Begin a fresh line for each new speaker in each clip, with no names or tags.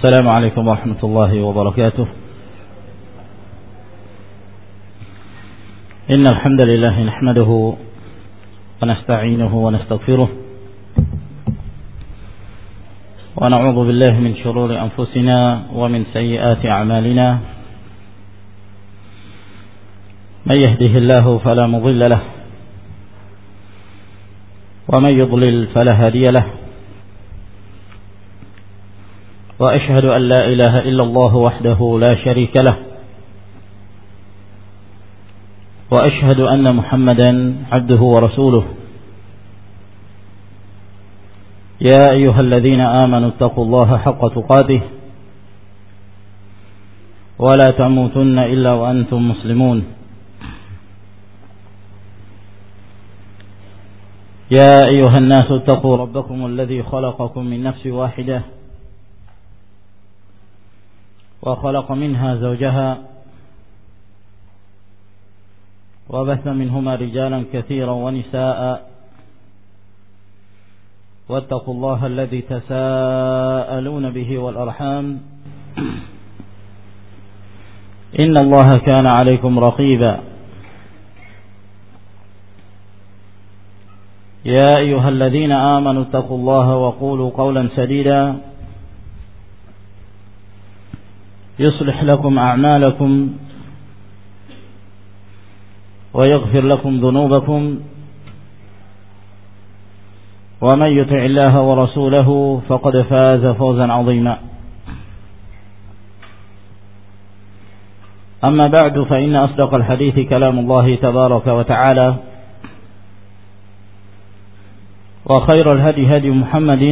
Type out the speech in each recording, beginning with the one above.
السلام عليكم ورحمة الله وبركاته. إن الحمد لله نحمده ونستعينه ونستغفره ونعوذ بالله من شرور أنفسنا ومن سيئات أعمالنا. من يهده الله فلا مضل له ومن يضلل فلا هادي له. وأشهد أن لا إله إلا الله وحده لا شريك له. وأشهد أن محمدا عبده ورسوله. يا أيها الذين آمنوا اتقوا الله حق تقاته ولا تموتن إلا وأنتم مسلمون. يا أيها الناس اتقوا ربكم الذي خلقكم من نفس واحدة وخلق منها زوجها وبث منهما رجالا كثيرا ونساء واتقوا الله الذي تساءلون به والأرحام إن الله كان عليكم رقيبا. يا أيها الذين آمنوا اتقوا الله وقولوا قولا سديدا يصلح لكم أعمالكم ويغفر لكم ذنوبكم ومن يطع الله ورسوله فقد فاز فوزا عظيما. أما بعد فإن أصدق الحديث كلام الله تبارك وتعالى وخير الهدي هدي محمد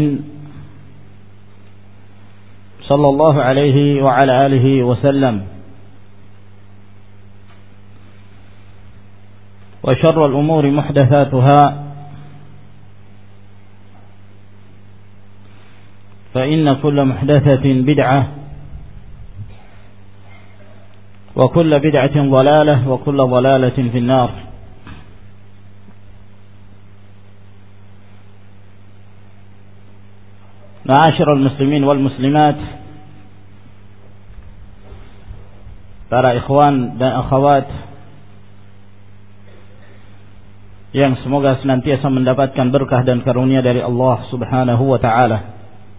صلى الله عليه وعلى آله وسلم وشر الأمور محدثاتها فإن كل محدثة بدعة وكل بدعة ضلالة وكل ضلالة في النار. معاشر المسلمين والmuslimat, para ikhwan dan akhwat yang semoga senantiasa mendapatkan berkah dan karunia dari Allah Subhanahu wa taala.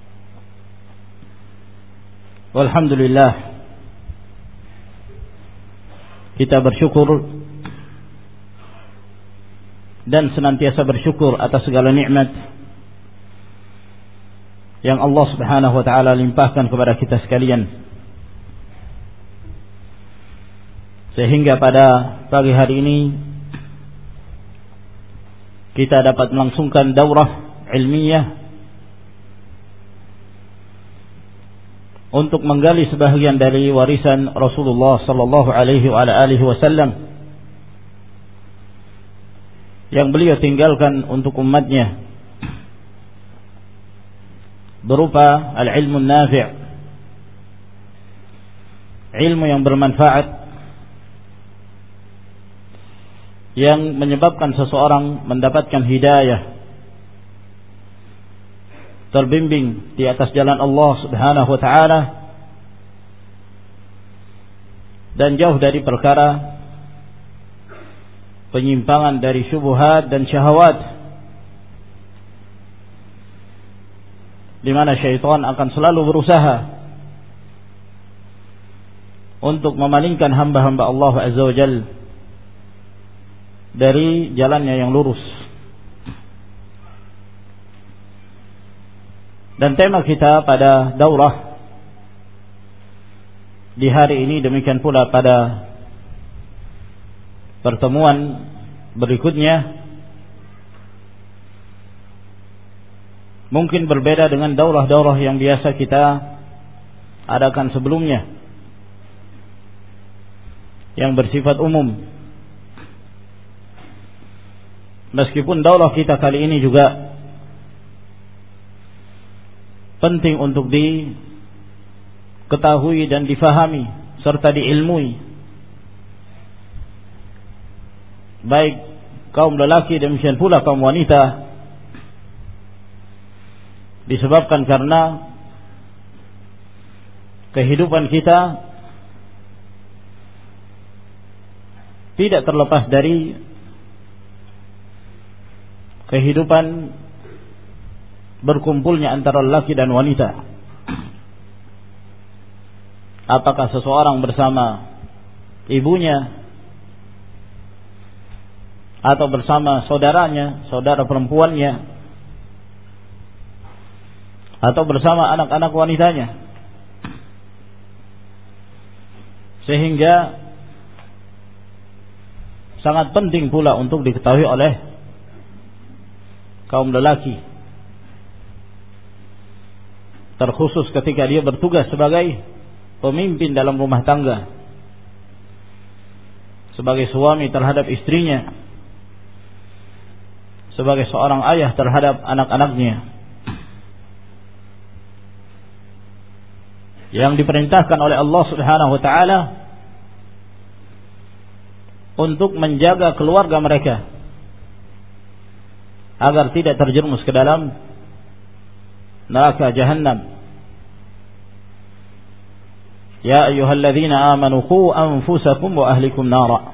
Walhamdulillah, kita bersyukur dan senantiasa bersyukur atas segala nikmat yang Allah Subhanahu wa taala limpahkan kepada kita sekalian. Sehingga pada pagi hari ini kita dapat melangsungkan daurah ilmiah untuk menggali sebahagian dari warisan Rasulullah sallallahu alaihi wasallam yang beliau tinggalkan untuk umatnya berupa al-ilmu nafi', ilmu yang bermanfaat yang menyebabkan seseorang mendapatkan hidayah, terbimbing di atas jalan Allah Subhanahu wa taala dan jauh dari perkara penyimpangan dari syubhat dan syahwat, di mana syaitan akan selalu berusaha untuk memalingkan hamba-hamba Allah Azza wa Jalla dari jalannya yang lurus. Dan tema kita pada daurah di hari ini, demikian pula pada pertemuan berikutnya, mungkin berbeda dengan daurah-daurah yang biasa kita adakan sebelumnya, yang bersifat umum. Meskipun daurah kita kali ini juga penting untuk diketahui dan difahami serta diilmui, baik kaum lelaki demikian pula kaum wanita, disebabkan karena kehidupan kita tidak terlepas dari kehidupan berkumpulnya antara laki dan wanita. Apakah seseorang bersama ibunya atau bersama saudaranya, saudara perempuannya, atau bersama anak-anak wanitanya. Sehingga sangat penting pula untuk diketahui oleh kaum lelaki, terkhusus ketika dia bertugas sebagai pemimpin dalam rumah tangga, sebagai suami terhadap istrinya, sebagai seorang ayah terhadap anak-anaknya, yang diperintahkan oleh Allah Subhanahu wa taala untuk menjaga keluarga mereka agar tidak terjerumus ke dalam neraka jahannam. Ya ayyuhalladzina amanu qu anfusakum wa ahlikum nara.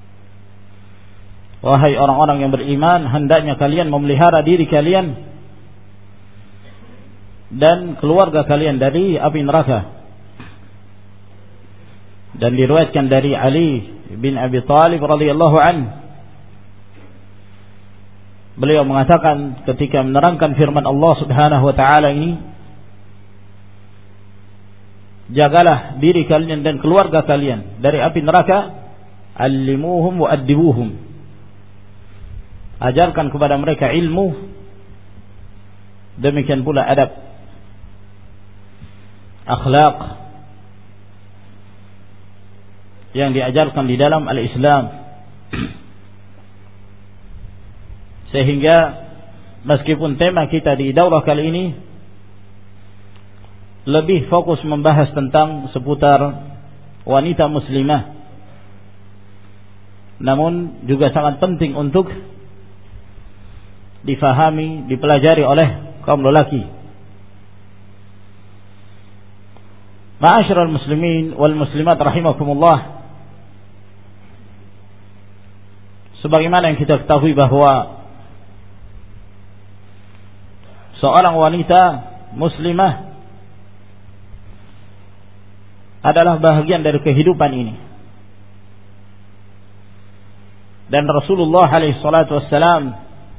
Wahai orang-orang yang beriman, hendaknya kalian memelihara diri kalian dan keluarga kalian dari api neraka. Dan diriwayatkan dari Ali bin Abi Thalib radhiyallahu anhu, beliau mengatakan ketika menerangkan firman Allah Subhanahu wa taala ini, jagalah diri kalian dan keluarga kalian dari api neraka, allimuhum wa addibuhum, ajarkan kepada mereka ilmu, demikian pula adab, akhlak yang diajarkan di dalam al-Islam. Sehingga meskipun tema kita di daurah kali ini lebih fokus membahas tentang seputar wanita muslimah, namun juga sangat penting untuk difahami, dipelajari oleh kaum lelaki. Ma'asyiral muslimin wal muslimat rahimakumullah, sebagaimana yang kita ketahui bahwa seorang wanita muslimah adalah bahagian dari kehidupan ini. Dan Rasulullah alaihi salatu wassalam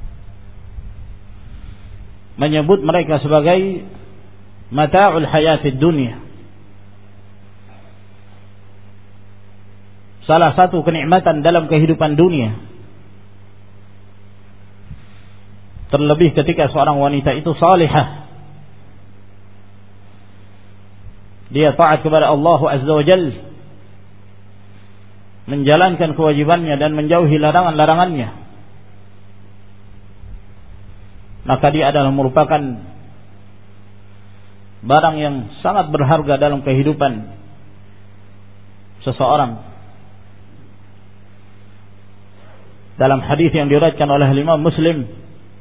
menyebut mereka sebagai mata'ul hayatid dunya, salah satu kenikmatan dalam kehidupan dunia. Terlebih ketika seorang wanita itu salihah, dia taat kepada Allah Azza wa Jalla, menjalankan kewajibannya dan menjauhi larangan-larangannya, maka dia adalah merupakan barang yang sangat berharga dalam kehidupan seseorang. Dalam hadis yang diriwayatkan oleh Imam Muslim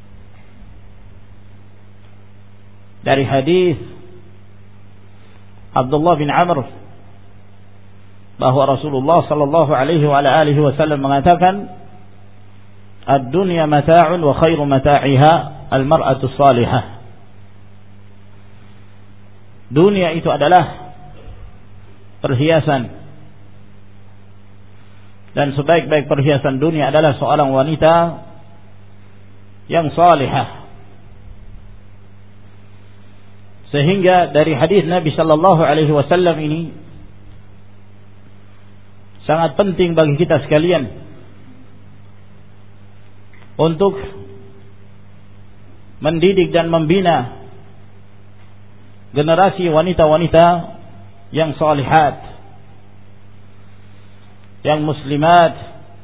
dari hadis Abdullah bin Amr, bahwa Rasulullah sallallahu alaihi wa alihi wasallam mengatakan, ad-dunya mata'un wa khairu mata'iha al-mar'atu salihah. Dunia itu adalah perhiasan, dan sebaik-baik perhiasan dunia adalah seorang wanita yang salihah. Sehingga dari hadis Nabi sallallahu alaihi wasallam ini sangat penting bagi kita sekalian untuk mendidik dan membina generasi wanita-wanita yang salihat, yang muslimat,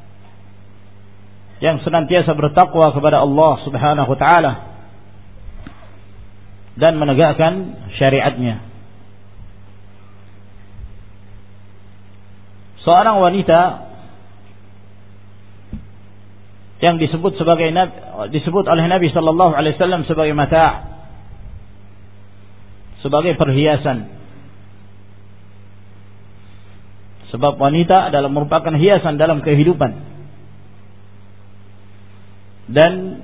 yang senantiasa bertakwa kepada Allah Subhanahu wa taala dan menegakkan syariatnya. Seorang wanita yang disebut oleh Nabi sallallahu alaihi wasallam sebagai mata', sebagai perhiasan, Sebab wanita adalah merupakan hiasan dalam kehidupan. Dan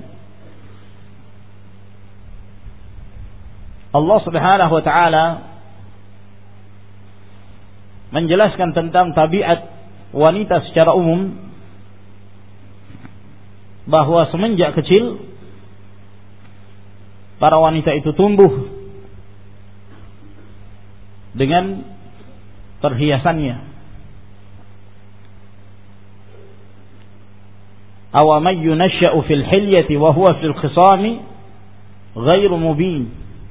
Allah Subhanahu wa taala menjelaskan tentang tabiat wanita secara umum, bahwa semenjak kecil para wanita itu tumbuh dengan perhiasannya. Aw man yunasha'u fil hilyati wa huwa fil khisami ghairu mubin.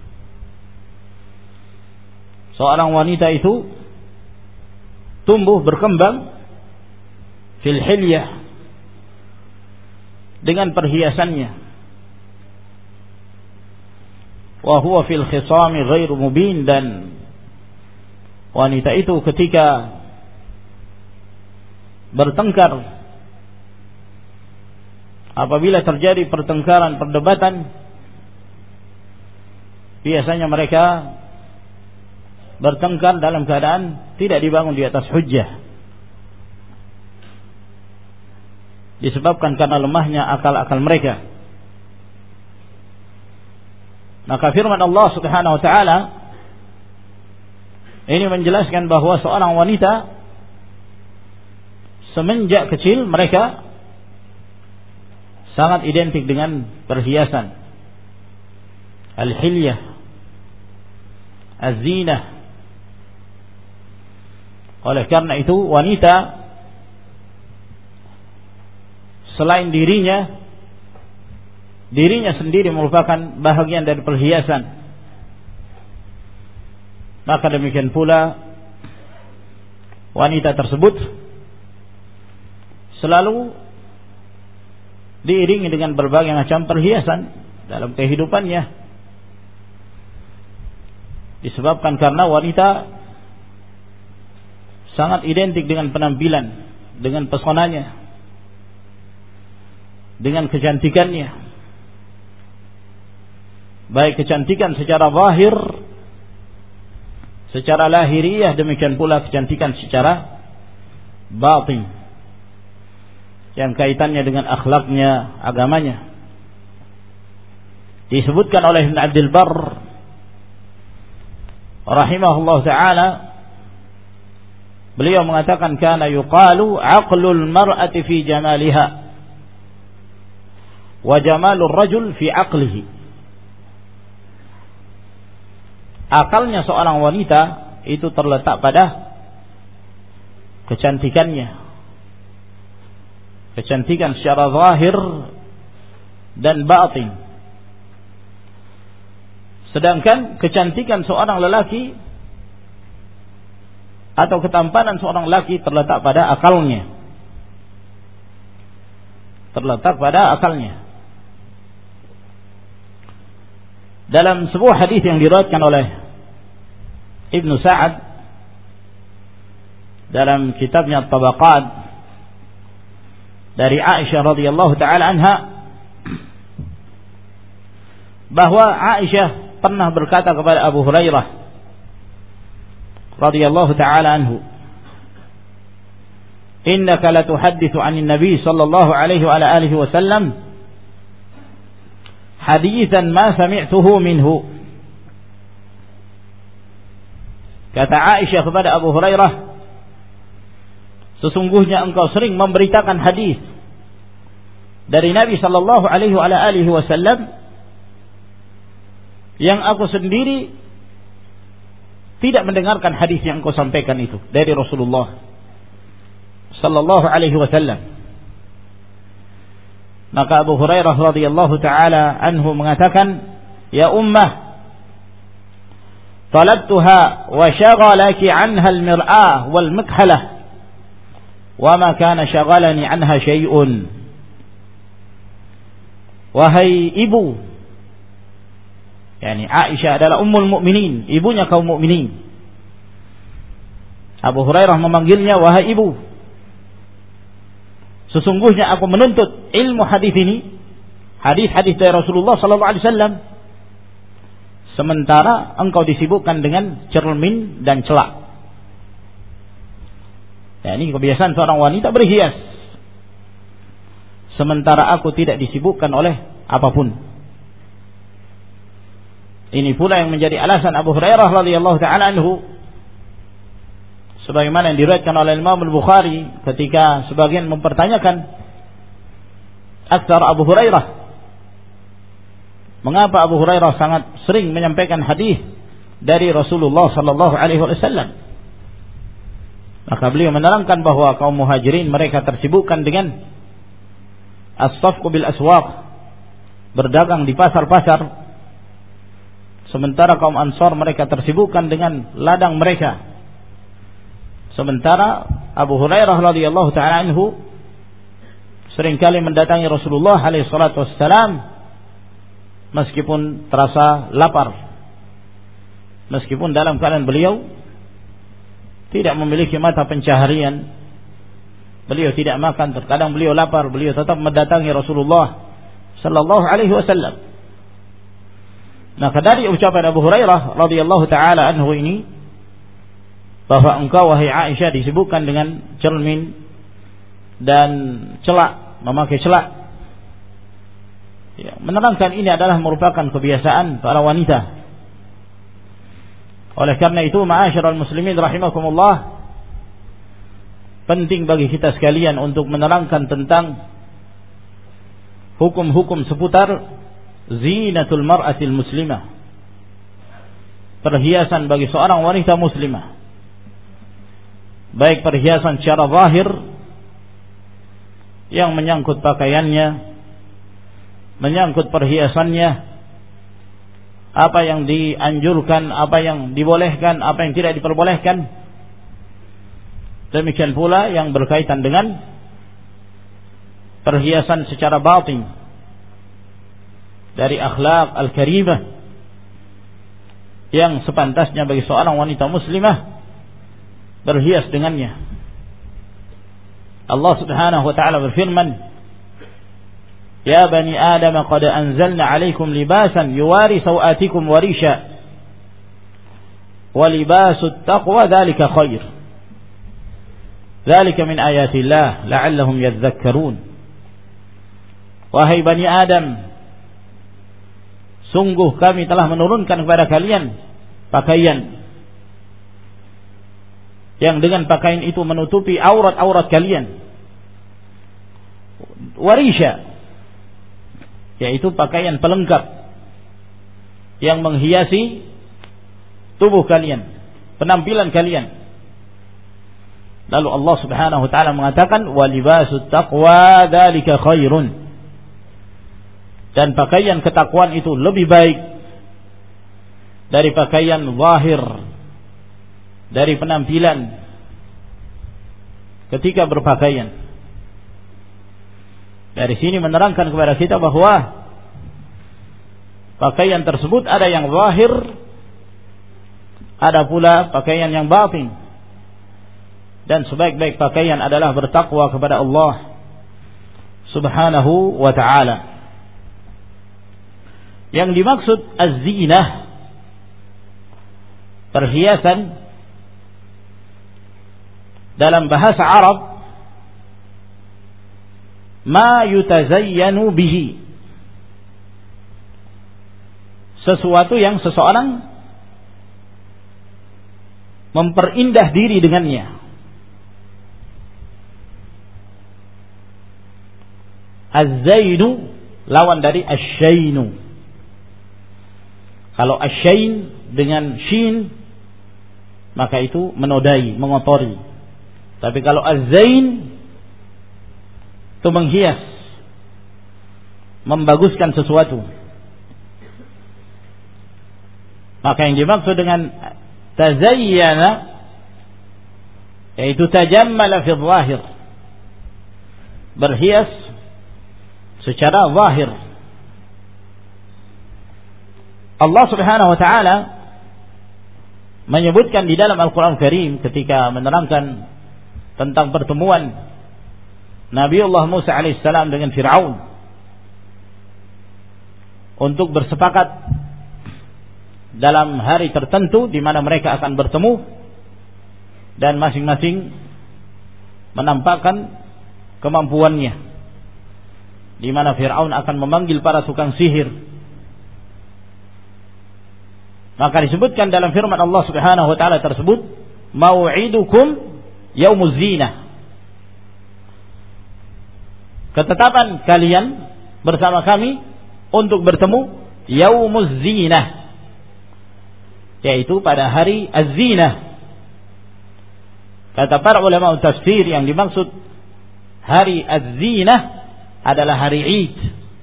Seorang wanita itu tumbuh berkembang fil hilyah, dengan perhiasannya, wa huwa fil khisami ghairu mubin, dan wanita itu ketika bertengkar, apabila terjadi pertengkaran, perdebatan, biasanya mereka bertengkar dalam keadaan tidak dibangun di atas hujjah, disebabkan karena lemahnya akal-akal mereka. Maka firman Allah Subhanahu wa taala ini menjelaskan bahwa seorang wanita semenjak kecil mereka sangat identik dengan perhiasan, al-hilyah, az-zinah. Oleh karena itu wanita selain dirinya sendiri merupakan bahagian dari perhiasan, maka demikian pula wanita tersebut selalu diiringi dengan berbagai macam perhiasan dalam kehidupannya, disebabkan karena wanita sangat identik dengan penampilan, dengan pesonanya, dengan kecantikannya, baik kecantikan secara zahir, secara lahiriah, demikian pula kecantikan secara batin, yang kaitannya dengan akhlaknya, agamanya. Disebutkan oleh Ibn Abdul Barr rahimahullah ta'ala, beliau mengatakan, kana yuqalu aqlul mar'ati fi jamaliha wa jamalur rajul fi aqlihi. Akalnya seorang wanita itu terletak pada kecantikannya, kecantikan secara zahir dan batin. Sedangkan kecantikan seorang lelaki atau ketampanan seorang lelaki terletak pada akalnya. Terletak pada akalnya. Dalam sebuah hadis yang diriwayatkan oleh Ibnu Sa'ad dalam kitabnya Tabaqat dari Aisyah radhiyallahu taala anha, bahwa Aisyah pernah berkata kepada Abu Hurairah radhiyallahu taala anhu, innaka la tuhadditsu 'anil nabi sallallahu alaihi wa alihi wasallam haditsan ma sami'tuhu minhu. Kata Aisyah kepada Abu Hurairah, sesungguhnya engkau sering memberitakan hadis dari Nabi sallallahu alaihi wa alihi wasallam yang aku sendiri tidak mendengarkan hadis yang engkau sampaikan itu dari Rasulullah sallallahu alaihi wasallam. Maka Abu Hurairah radhiyallahu taala anhu mengatakan, ya ummah, talabtuha wa shaghalaki anha al-mir'ah wal mikhalah wa ma kana shaghalani anha syai'un. Wahai ibu, yakni Aisyah adalah ummul mukminin, ibunya kaum mukminin. Abu Hurairah memanggilnya wahai ibu. Sesungguhnya aku menuntut ilmu hadis ini, hadis-hadis dari Rasulullah sallallahu alaihi wasallam, sementara engkau disibukkan dengan cermin dan celak. Ya, ini kebiasaan seorang wanita berhias. Sementara aku tidak disibukkan oleh apapun. Ini pula yang menjadi alasan Abu Hurairah radhiyallahu taala anhu, sebagaimana yang diriwayatkan oleh Imam Al-Bukhari ketika sebagian mempertanyakan aktsar Abu Hurairah, mengapa Abu Hurairah sangat sering menyampaikan hadis dari Rasulullah sallallahu alaihi wasallam. Maka beliau menerangkan bahwa kaum muhajirin mereka tersibukkan dengan as-safqu bil aswaq, berdagang di pasar-pasar, sementara kaum Ansar mereka tersibukkan dengan ladang mereka. Sementara Abu Hurairah radhiyallahu taala anhu seringkali mendatangi Rasulullah alaihi salatu wassalam meskipun terasa lapar, meskipun dalam keadaan beliau tidak memiliki mata pencaharian, beliau tidak makan, terkadang beliau lapar, beliau tetap mendatangi Rasulullah sallallahu alaihi wasallam. Maka dari ucapan Abu Hurairah radhiyallahu taala anhu ini, bahwa engkau wahai Aisyah disibukkan dengan cermin dan celak, memakai celak, ya, menerangkan ini adalah merupakan kebiasaan para wanita. Oleh karena itu, ma'asyiral muslimin rahimakumullah, penting bagi kita sekalian untuk menerangkan tentang hukum-hukum seputar zinatul mar'atil muslimah, perhiasan bagi seorang wanita muslimah, baik perhiasan secara zahir yang menyangkut pakaiannya, menyangkut perhiasannya, apa yang dianjurkan, apa yang dibolehkan, apa yang tidak diperbolehkan. Demikian pula yang berkaitan dengan perhiasan secara batin dari akhlak al-karimah yang sepantasnya bagi seorang wanita muslimah berhias dengannya. Allah Subhanahu wa taala berfirman, Ya bani Adam qad anzalna 'alaikum libasan yuwari sawatikum wa risha wa libasut taqwa dzalika khair. Dzalika min ayatillah la'allahum yadhakkarun. Wahai bani Adam, sungguh kami telah menurunkan kepada kalian pakaian yang dengan pakaian itu menutupi aurat-aurat kalian. Warisha, yaitu pakaian pelengkap yang menghiasi tubuh kalian, penampilan kalian. Lalu Allah Subhanahu wa taala mengatakan wa libasut taqwa dzalika khairun, dan pakaian ketakwaan itu lebih baik dari pakaian zahir, dari penampilan ketika berpakaian. Dari sini menerangkan kepada kita bahwa pakaian tersebut ada yang zahir, ada pula pakaian yang batin. Dan sebaik-baik pakaian adalah bertakwa kepada Allah Subhanahu wa ta'ala. Yang dimaksud az-zinah, perhiasan dalam bahasa Arab, ma yutazayyanu bihi, sesuatu yang seseorang memperindah diri dengannya. Az-zainu lawan dari asy-syainu. Kalau asy-syain dengan shin maka itu menodai, mengotori. Tapi kalau az-zain itu menghias, membaguskan sesuatu. Maka yang dimaksud dengan tazayyana yaitu tajammala fi dhahir, berhias secara zahir. Allah Subhanahu wa taala menyebutkan di dalam Al-Qur'an Karim ketika menerangkan tentang pertemuan Nabiullah Musa alaihissalam dengan Fir'aun untuk bersepakat dalam hari tertentu di mana mereka akan bertemu, dan masing-masing menampakkan kemampuannya, di mana Fir'aun akan memanggil para tukang sihir. Maka disebutkan dalam firman Allah Subhanahu wa taala tersebut, mau'idukum yaumuz zinah. Ketetapan kalian bersama kami untuk bertemu yaumuz zinah, yaitu pada hari az-zinah. Kata para ulama tafsir, yang dimaksud hari az-zinah adalah hari Id,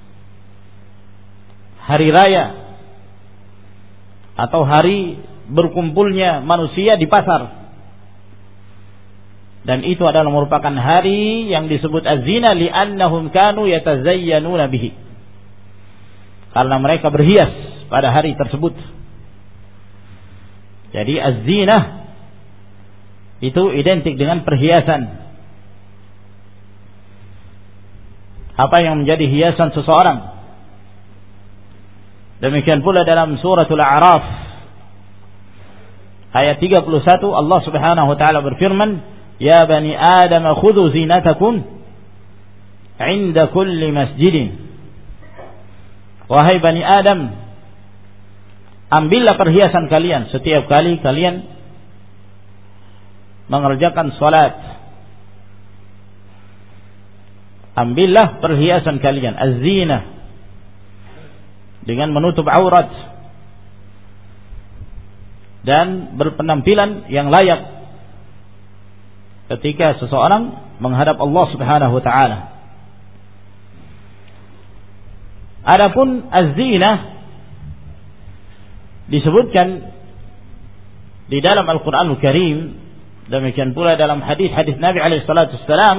hari raya, atau hari berkumpulnya manusia di pasar. Dan itu adalah merupakan hari yang disebut az-zinah li'annahum kanu yatazayyanuna bihi, karena mereka berhias pada hari tersebut. Jadi az-zinah itu identik dengan perhiasan. Apa yang menjadi hiasan seseorang. Demikian pula dalam suratul A'raf ayat 31 Allah Subhanahu wa taala berfirman, "Ya bani Adam khudhu zinatakum 'inda kulli masjidin." Wahai Bani Adam, ambillah perhiasan kalian setiap kali kalian mengerjakan salat. Ambillah perhiasan kalian, az-zinah, dengan menutup aurat dan berpenampilan yang layak ketika seseorang menghadap Allah Subhanahu wa taala. Adapun az-zinah disebutkan di dalam Al-Qur'anul Karim, demikian pula dalam hadis-hadis Nabi alaihi salatu wassalam,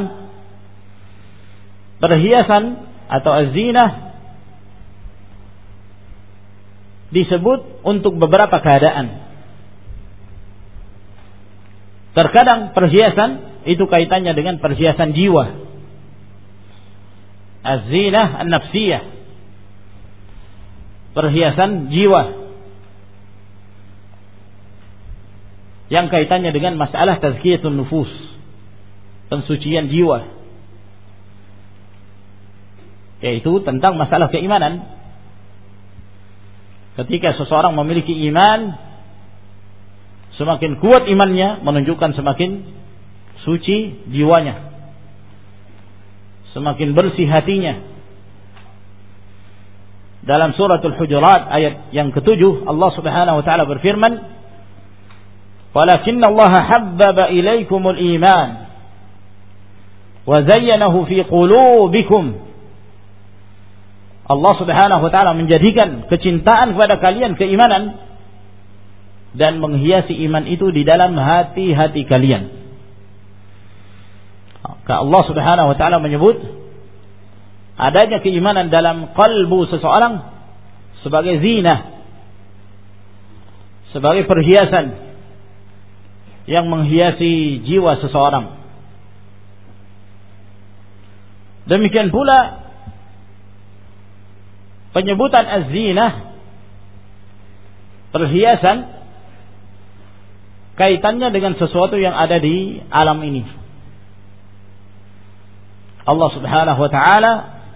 perhiasan atau az-zinah disebut untuk beberapa keadaan. Terkadang perhiasan itu kaitannya dengan perhiasan jiwa, az-zinah an-nafsiyah, perhiasan jiwa yang kaitannya dengan masalah tazkiyatun nufus, pensucian jiwa, yaitu tentang masalah keimanan. Ketika seseorang memiliki iman, semakin kuat imannya menunjukkan semakin suci jiwanya, semakin bersih hatinya. Dalam suratul Hujurat ayat yang ke-7 Allah Subhanahu wa taala berfirman, "Walakinna Allah habbaba ilaikumul iman wa zayyanahu fi qulubikum." Allah Subhanahu wa taala menjadikan kecintaan kepada kalian keimanan dan menghiasi iman itu di dalam hati-hati kalian. Maka Allah Subhanahu wa taala menyebut adanya keimanan dalam kalbu seseorang sebagai zinah, sebagai perhiasan yang menghiasi jiwa seseorang. Demikian pula penyebutan az-zinah, perhiasan, kaitannya dengan sesuatu yang ada di alam ini. Allah Subhanahu wa taala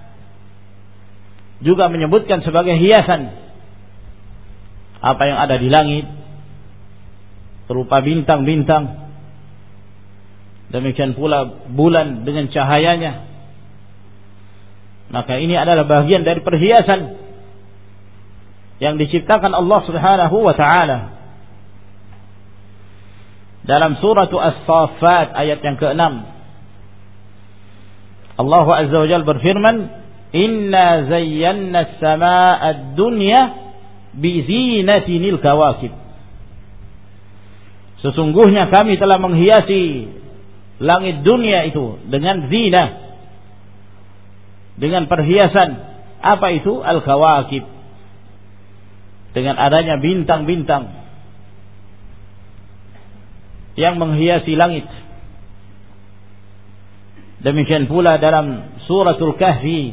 juga menyebutkan sebagai hiasan apa yang ada di langit berupa bintang-bintang, demikian pula bulan dengan cahayanya. Maka ini adalah bagian dari perhiasan yang diciptakan Allah Subhanahu wa taala. Dalam surah As-Saffat ayat yang ke-6 Allah Azza wa Jalla berfirman, "Inna zayyana as-samaa'a ad-dunya bi zinatinil kawakib." Sesungguhnya kami telah menghiasi langit dunia itu dengan zina, dengan perhiasan. Apa itu? Al-kawakib, dengan adanya bintang-bintang yang menghiasi langit. Demikian pula dalam suratul Kahfi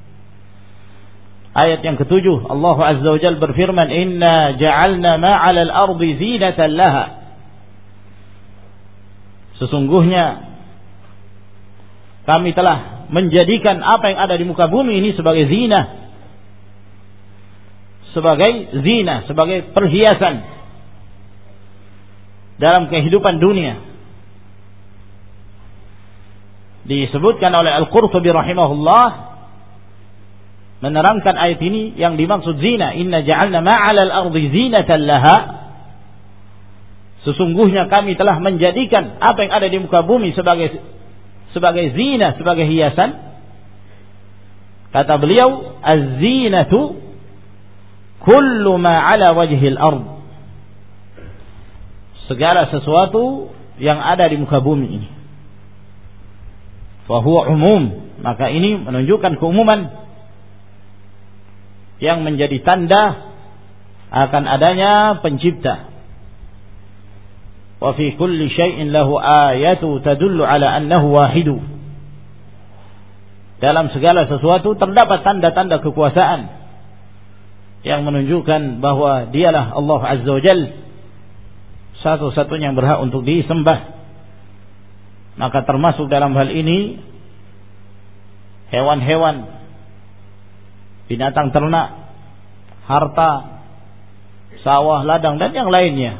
ayat yang ke-7 Allah Azza wa Jalla berfirman, "Inna ja'alna ma'al al-ardi zinatan laha." Sesungguhnya kami telah menjadikan apa yang ada di muka bumi ini sebagai zina, sebagai perhiasan dalam kehidupan dunia. Disebutkan oleh Al-Qurtubi rahimahullah menerangkan ayat ini yang dimaksud zina, inna ja'alna ma'alal ardi zinatan laha, sesungguhnya kami telah menjadikan apa yang ada di muka bumi sebagai zina, sebagai hiasan. Kata beliau, az-zinatu kullu ma 'ala wajhil ard, segala sesuatu yang ada di muka bumi ini. Fa huwa umum, maka ini menunjukkan keumuman yang menjadi tanda akan adanya pencipta. Wa fi kulli syai'in lahu ayatu tadullu ala annahu wahidu, dalam segala sesuatu terdapat tanda-tanda kekuasaan yang menunjukkan bahwa dialah Allah Azza wa Jalla, satu-satunya yang berhak untuk disembah. Maka termasuk dalam hal ini hewan-hewan, binatang ternak, harta, sawah, ladang dan yang lainnya,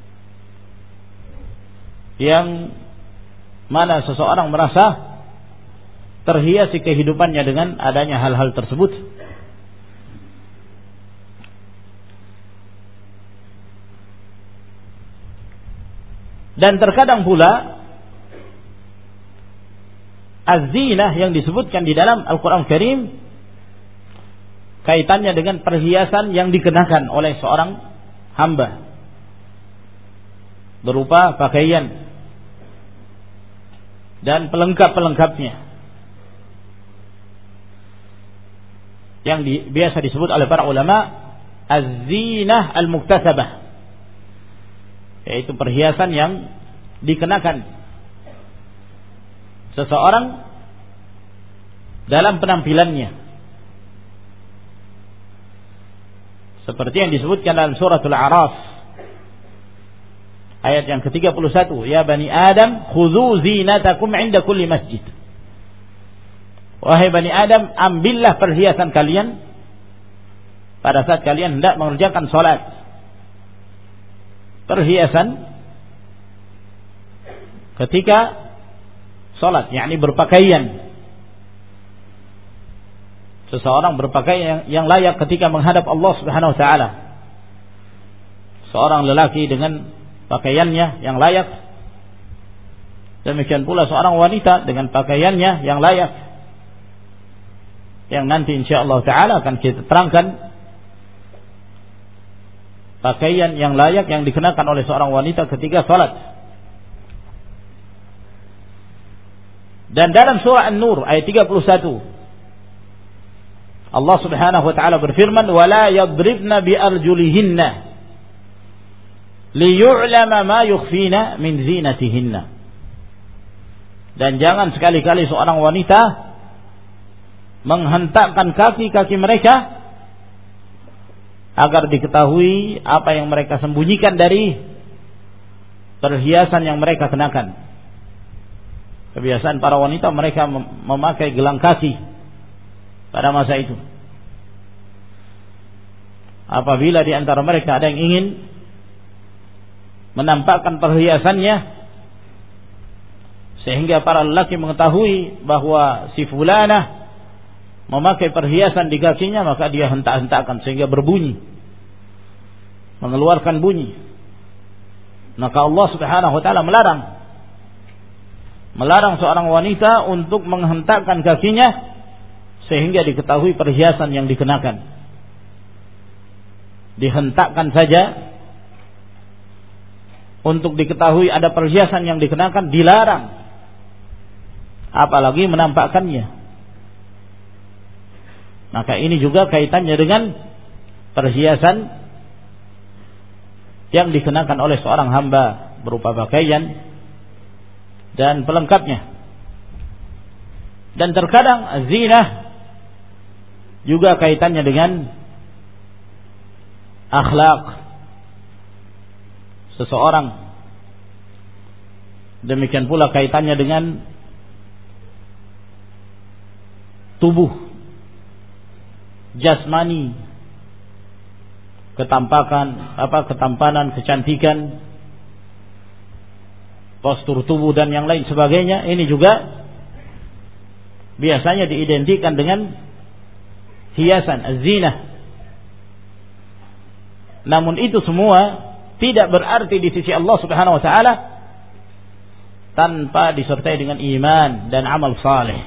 yang mana seseorang merasa terhiasi kehidupannya dengan adanya hal-hal tersebut. Dan terkadang pula az-zinah yang disebutkan di dalam Al-Quran Karim kaitannya dengan perhiasan yang dikenakan oleh seorang hamba berupa pakaian dan pelengkap-pelengkapnya yang biasa disebut oleh para ulama az-zinah al-muktasabah, yaitu perhiasan yang dikenakan seseorang dalam penampilannya, seperti yang disebutkan dalam suratul A'raf ayat yang ke-31, ya bani Adam khudhu zinatakum 'inda kulli masjid, wahai bani Adam, ambillah perhiasan kalian pada saat kalian hendak mengerjakan salat. Perhiasan ketika salat, yakni berpakaian. Seseorang berpakaian yang layak ketika menghadap Allah Subhanahu wa taala. Seorang lelaki dengan pakaiannya yang layak. Demikian pula seorang wanita dengan pakaiannya yang layak. Yang nanti insyaallah taala akan kita terangkan pakaian yang layak yang dikenakan oleh seorang wanita ketika salat. Dan dalam surah An-Nur ayat 31 Allah Subhanahu wa taala berfirman, "Wala yadribna bi arjulihinna liyu'lama ma yukhfina min zinatihinna." Dan jangan sekali-kali seorang wanita menghentakkan kaki-kaki mereka agar diketahui apa yang mereka sembunyikan dari perhiasan yang mereka kenakan. Kebiasaan para wanita, mereka memakai gelang kaki pada masa itu. Apabila di antara mereka ada yang ingin menampakkan perhiasannya sehingga para lelaki mengetahui bahwa si fulanah memakai perhiasan di kakinya, maka dia hentak-hentakkan sehingga berbunyi, mengeluarkan bunyi. Maka Allah Subhanahu wa taala melarang seorang wanita untuk menghentakkan kakinya sehingga diketahui perhiasan yang dikenakan. Dihentakkan saja untuk diketahui ada perhiasan yang dikenakan dilarang, apalagi menampakkannya. Maka ini juga kaitannya dengan perhiasan yang dikenakan oleh seorang hamba berupa pakaian dan pelengkapnya. Dan terkadang zinah juga kaitannya dengan akhlak seseorang. Demikian pula kaitannya dengan tubuh, jasmani, ketampanan, kecantikan, postur tubuh dan yang lain sebagainya, ini juga biasanya diidentikan dengan hiasan, az-zinah. Namun itu semua tidak berarti di sisi Allah Subhanahu wa taala tanpa disertai dengan iman dan amal saleh.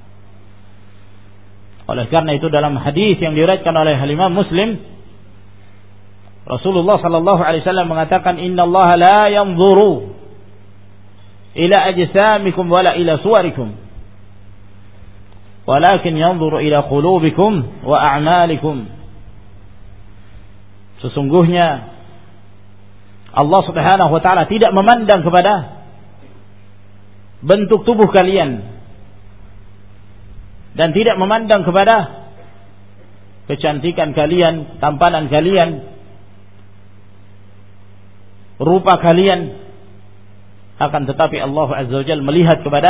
Oleh karena itu dalam hadis yang diriwayatkan oleh Imam Muslim, Rasulullah sallallahu alaihi wasallam mengatakan, "Innallaha la yanzuru ila ajsamikum wala ila suwarikum, walakin yanzuru ila qulubikum wa a'malikum." Sesungguhnya Allah Subhanahu wa taala tidak memandang kepada bentuk tubuh kalian dan tidak memandang kepada kecantikan kalian, tampanan kalian, rupa kalian, akan tetapi Allah Azza wa Jalla melihat kepada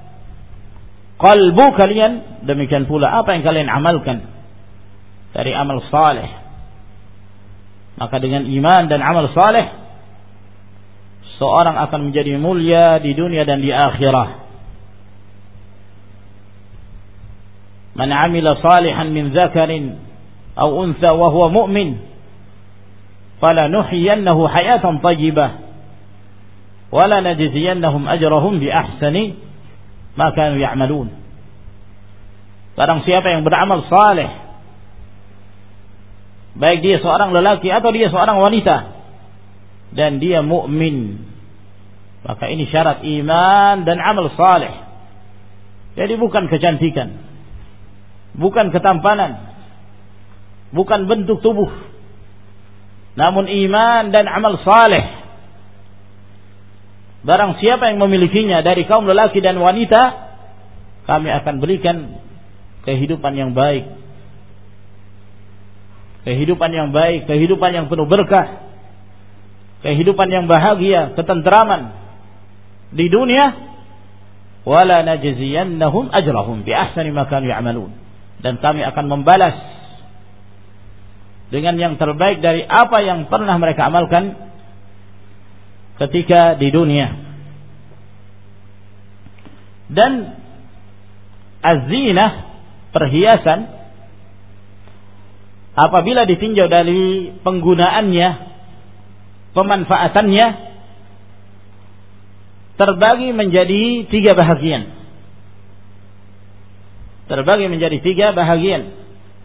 qalbu kalian, demikian pula apa yang kalian amalkan dari amal saleh. Maka dengan iman dan amal saleh seorang akan menjadi mulia di dunia dan di akhirat. Man 'amila salihan min dzakarin aw untha wa huwa mu'min falanuhyiyannahu hayatan thayyibah wa lanajziyannahum ajrahum bi ahsani ma kanu ya'malun. Barang siapa yang beramal saleh, baik dia seorang lelaki atau dia seorang wanita, dan dia mukmin, maka ini syarat iman dan amal saleh. Jadi bukan kecantikan, bukan ketampanan, bukan bentuk tubuh, namun iman dan amal saleh. Barang siapa yang memilikinya dari kaum lelaki dan wanita, kami akan berikan kehidupan yang baik, kehidupan yang baik, kehidupan yang penuh berkah, kehidupan yang bahagia, ketentraman di dunia. Wala najziyannahum ajrahum bi ahsani ma kanu ya'malun, dan kami akan membalas dengan yang terbaik dari apa yang pernah mereka amalkan ketika di dunia. Dan az-zinah, perhiasan, apabila ditinjau dari penggunaannya, pemanfaatannya, terbagi menjadi 3 bahagian. Terbagi menjadi 3 bahagian.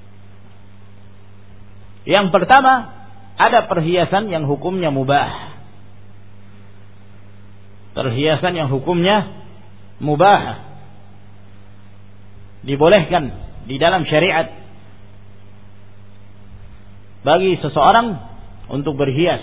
Yang pertama, ada perhiasan yang hukumnya mubah. Perhiasan yang hukumnya mubah, dibolehkan di dalam syariat bagi seseorang untuk berhias.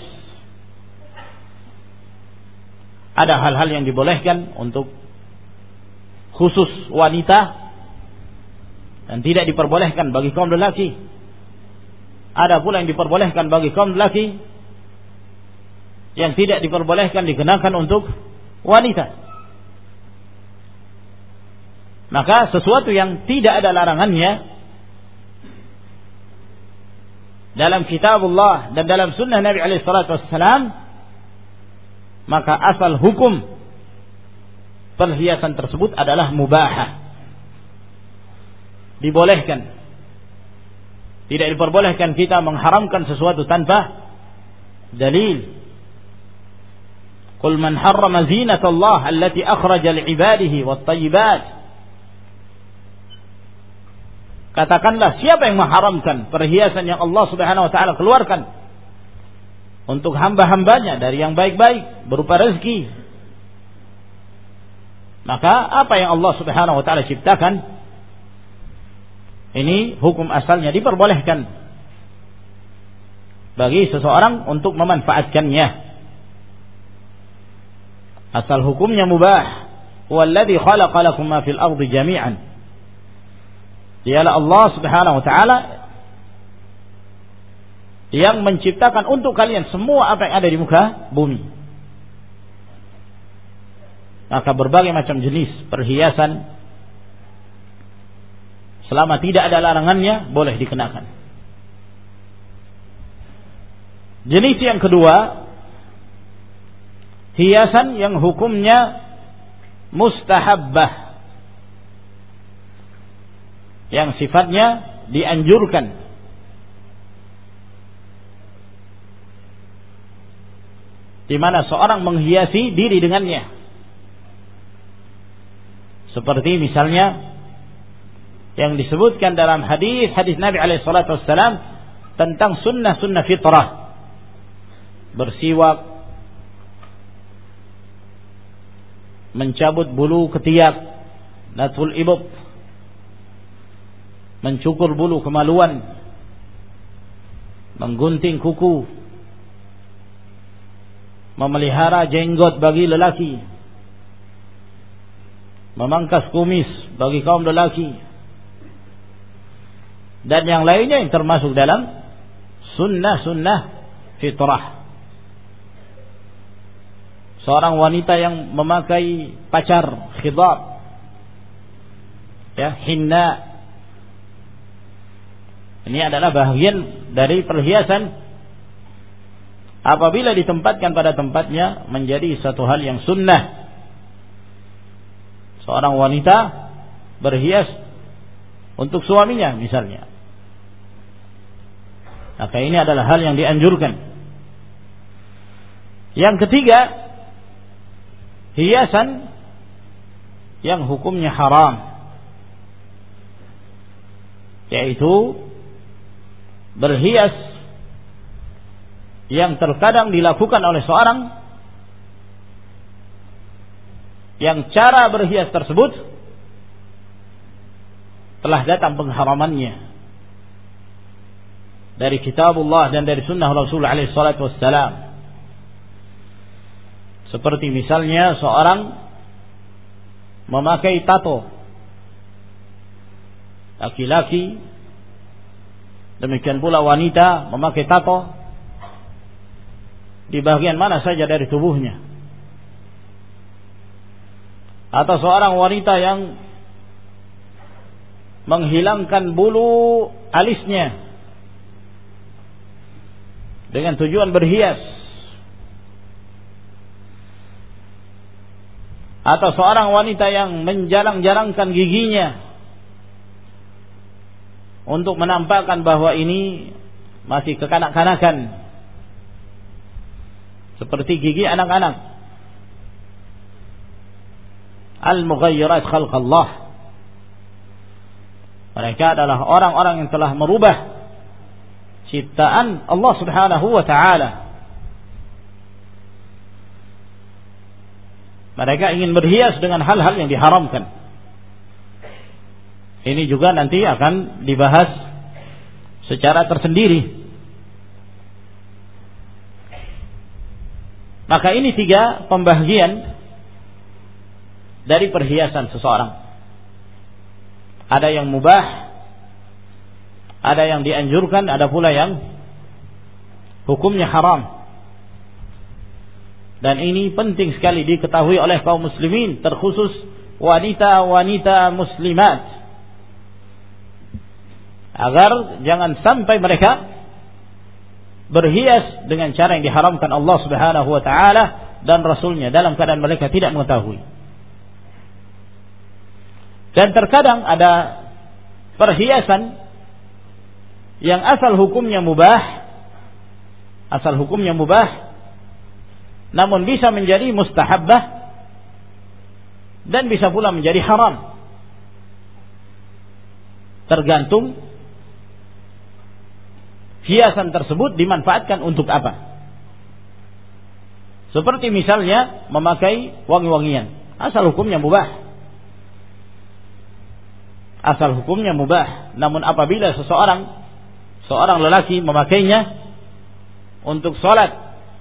Ada hal-hal yang dibolehkan untuk khusus wanita dan tidak diperbolehkan bagi kaum lelaki. Ada pula yang diperbolehkan bagi kaum lelaki, yang tidak diperbolehkan dikenakan untuk wanita. Maka sesuatu yang tidak ada larangannya dalam kitabullah dan dalam sunnah Nabi alaihi salatu wassalam, maka asal hukum perhiasan tersebut adalah mubahah, dibolehkan. Tidak diperbolehkan kita mengharamkan sesuatu tanpa dalil. Qul man harrama zinatallah allati akhraja li'ibadihi wat-thayyibat. Katakanlah, siapa yang mengharamkan perhiasan yang Allah Subhanahu wa taala keluarkan untuk hamba-hambanya dari yang baik-baik berupa rezeki? Maka apa yang Allah Subhanahu wa taala ciptakan, ini hukum asalnya diperbolehkan bagi seseorang untuk memanfaatkannya. Asal hukumnya mubah. Walladzi khalaqa lakum ma fil ardi jami'an. Dialah Allah Subhanahu wa taala yang menciptakan untuk kalian semua apa yang ada di muka bumi. Maka berbagai macam jenis perhiasan Selama tidak ada larangannya, boleh dikenakan. Jenis yang kedua, hiasan yang hukumnya mustahabbah, yang sifatnya dianjurkan. Di mana seorang menghiasi diri dengannya. Seperti misalnya yang disebutkan dalam hadis Nabi alaihi salatu wassalam tentang sunnah-sunnah fitrah. Bersiwak, mencabut bulu ketiak, natul ibab, mencukur bulu kemaluan, menggunting kuku, memelihara jenggot bagi lelaki, memangkas kumis bagi kaum lelaki, dan yang lainnya yang termasuk dalam sunnah-sunnah fitrah. Seorang wanita yang memakai pacar, khidab, ya, hinna, ini adalah bahagian dari perhiasan. Apabila ditempatkan pada tempatnya, menjadi satu hal yang sunnah. Seorang wanita berhias untuk suaminya misalnya, maka ini adalah hal yang dianjurkan. Yang ketiga, hiasan yang hukumnya haram, yaitu berhias yang terkadang dilakukan oleh seorang yang cara berhias tersebut telah datang pengharamannya dari kitabullah dan dari sunnah Rasul alaihi salatu wassalam. Seperti misalnya seorang memakai tato, laki-laki, demikian pula wanita memakai tato di bagian mana saja dari tubuhnya. Atau seorang wanita yang menghilangkan bulu alisnya dengan tujuan berhias. Atau seorang wanita yang menjarang-jarangkan giginya untuk menampakkan bahwa ini masih kekanak-kanakan, seperti gigi anak-anak. Al-mughayyirat khalqallah, mereka adalah orang-orang yang telah merubah ciptaan Allah Subhanahu wa ta'ala. Mereka ingin berhias dengan hal-hal yang diharamkan. Ini juga nanti akan dibahas secara tersendiri. Maka ini 3 pembagian dari perhiasan seseorang. Ada yang mubah, ada yang dianjurkan, ada pula yang hukumnya haram. Dan ini penting sekali diketahui oleh kaum muslimin, terkhusus wanita-wanita muslimat, agar jangan sampai mereka berhias dengan cara yang diharamkan Allah Subhanahu wa ta'ala dan Rasulnya dalam keadaan mereka tidak mengetahui. Dan terkadang ada perhiasan yang asal hukumnya mubah, namun bisa menjadi mustahabbah dan bisa pula menjadi haram, tergantung hiasan tersebut dimanfaatkan untuk apa. Seperti misalnya memakai wangi-wangian, asal hukumnya mubah, namun apabila seorang lelaki memakainya untuk sholat,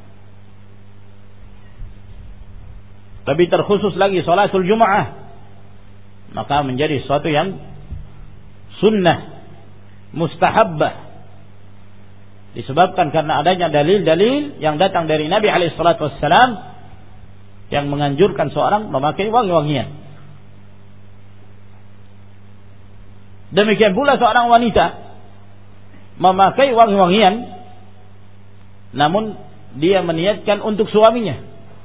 lebih terkhusus lagi sholatul Jum'ah, maka menjadi sesuatu yang sunnah, mustahabbah, disebabkan karena adanya dalil-dalil yang datang dari Nabi SAW yang menganjurkan seorang memakai wangi-wangian. Demikian pula seorang wanita memakai wangi-wangian namun dia meniatkan untuk suaminya,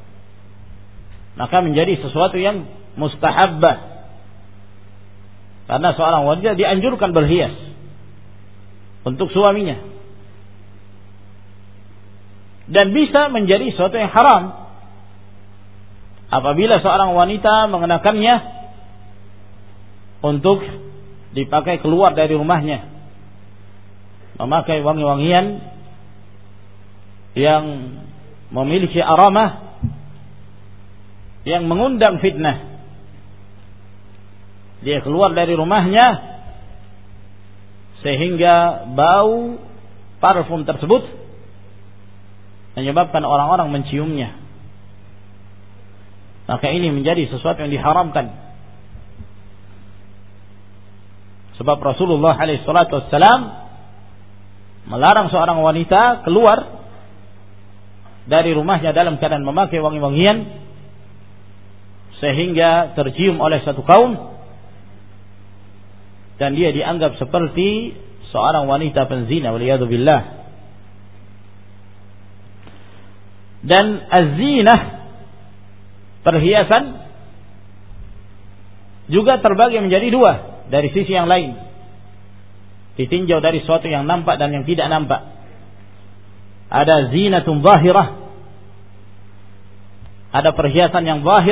maka menjadi sesuatu yang mustahabbah, karena seorang wanita dianjurkan berhias untuk suaminya, dan bisa menjadi sesuatu yang haram apabila seorang wanita mengenakannya untuk dipakai keluar dari rumahnya, memakai wangi-wangian yang memiliki aramah yang mengundang fitnah. Dia keluar dari rumahnya sehingga bau parfum tersebut menyebabkan orang-orang menciumnya, maka ini menjadi sesuatu yang diharamkan. Sebab Rasulullah SAW melarang seorang wanita keluar dari rumahnya dalam keadaan memakai wangi-wangian sehingga tercium oleh satu kaum dan dia dianggap seperti seorang wanita penzina, waliyadzubillah. Dan az-zinah, perhiasan, juga terbagi menjadi dua dari sisi yang lain, ditinjau dari sesuatu yang nampak dan yang tidak nampak. Ada zinatun zahirah, ada perhiasan yang zahir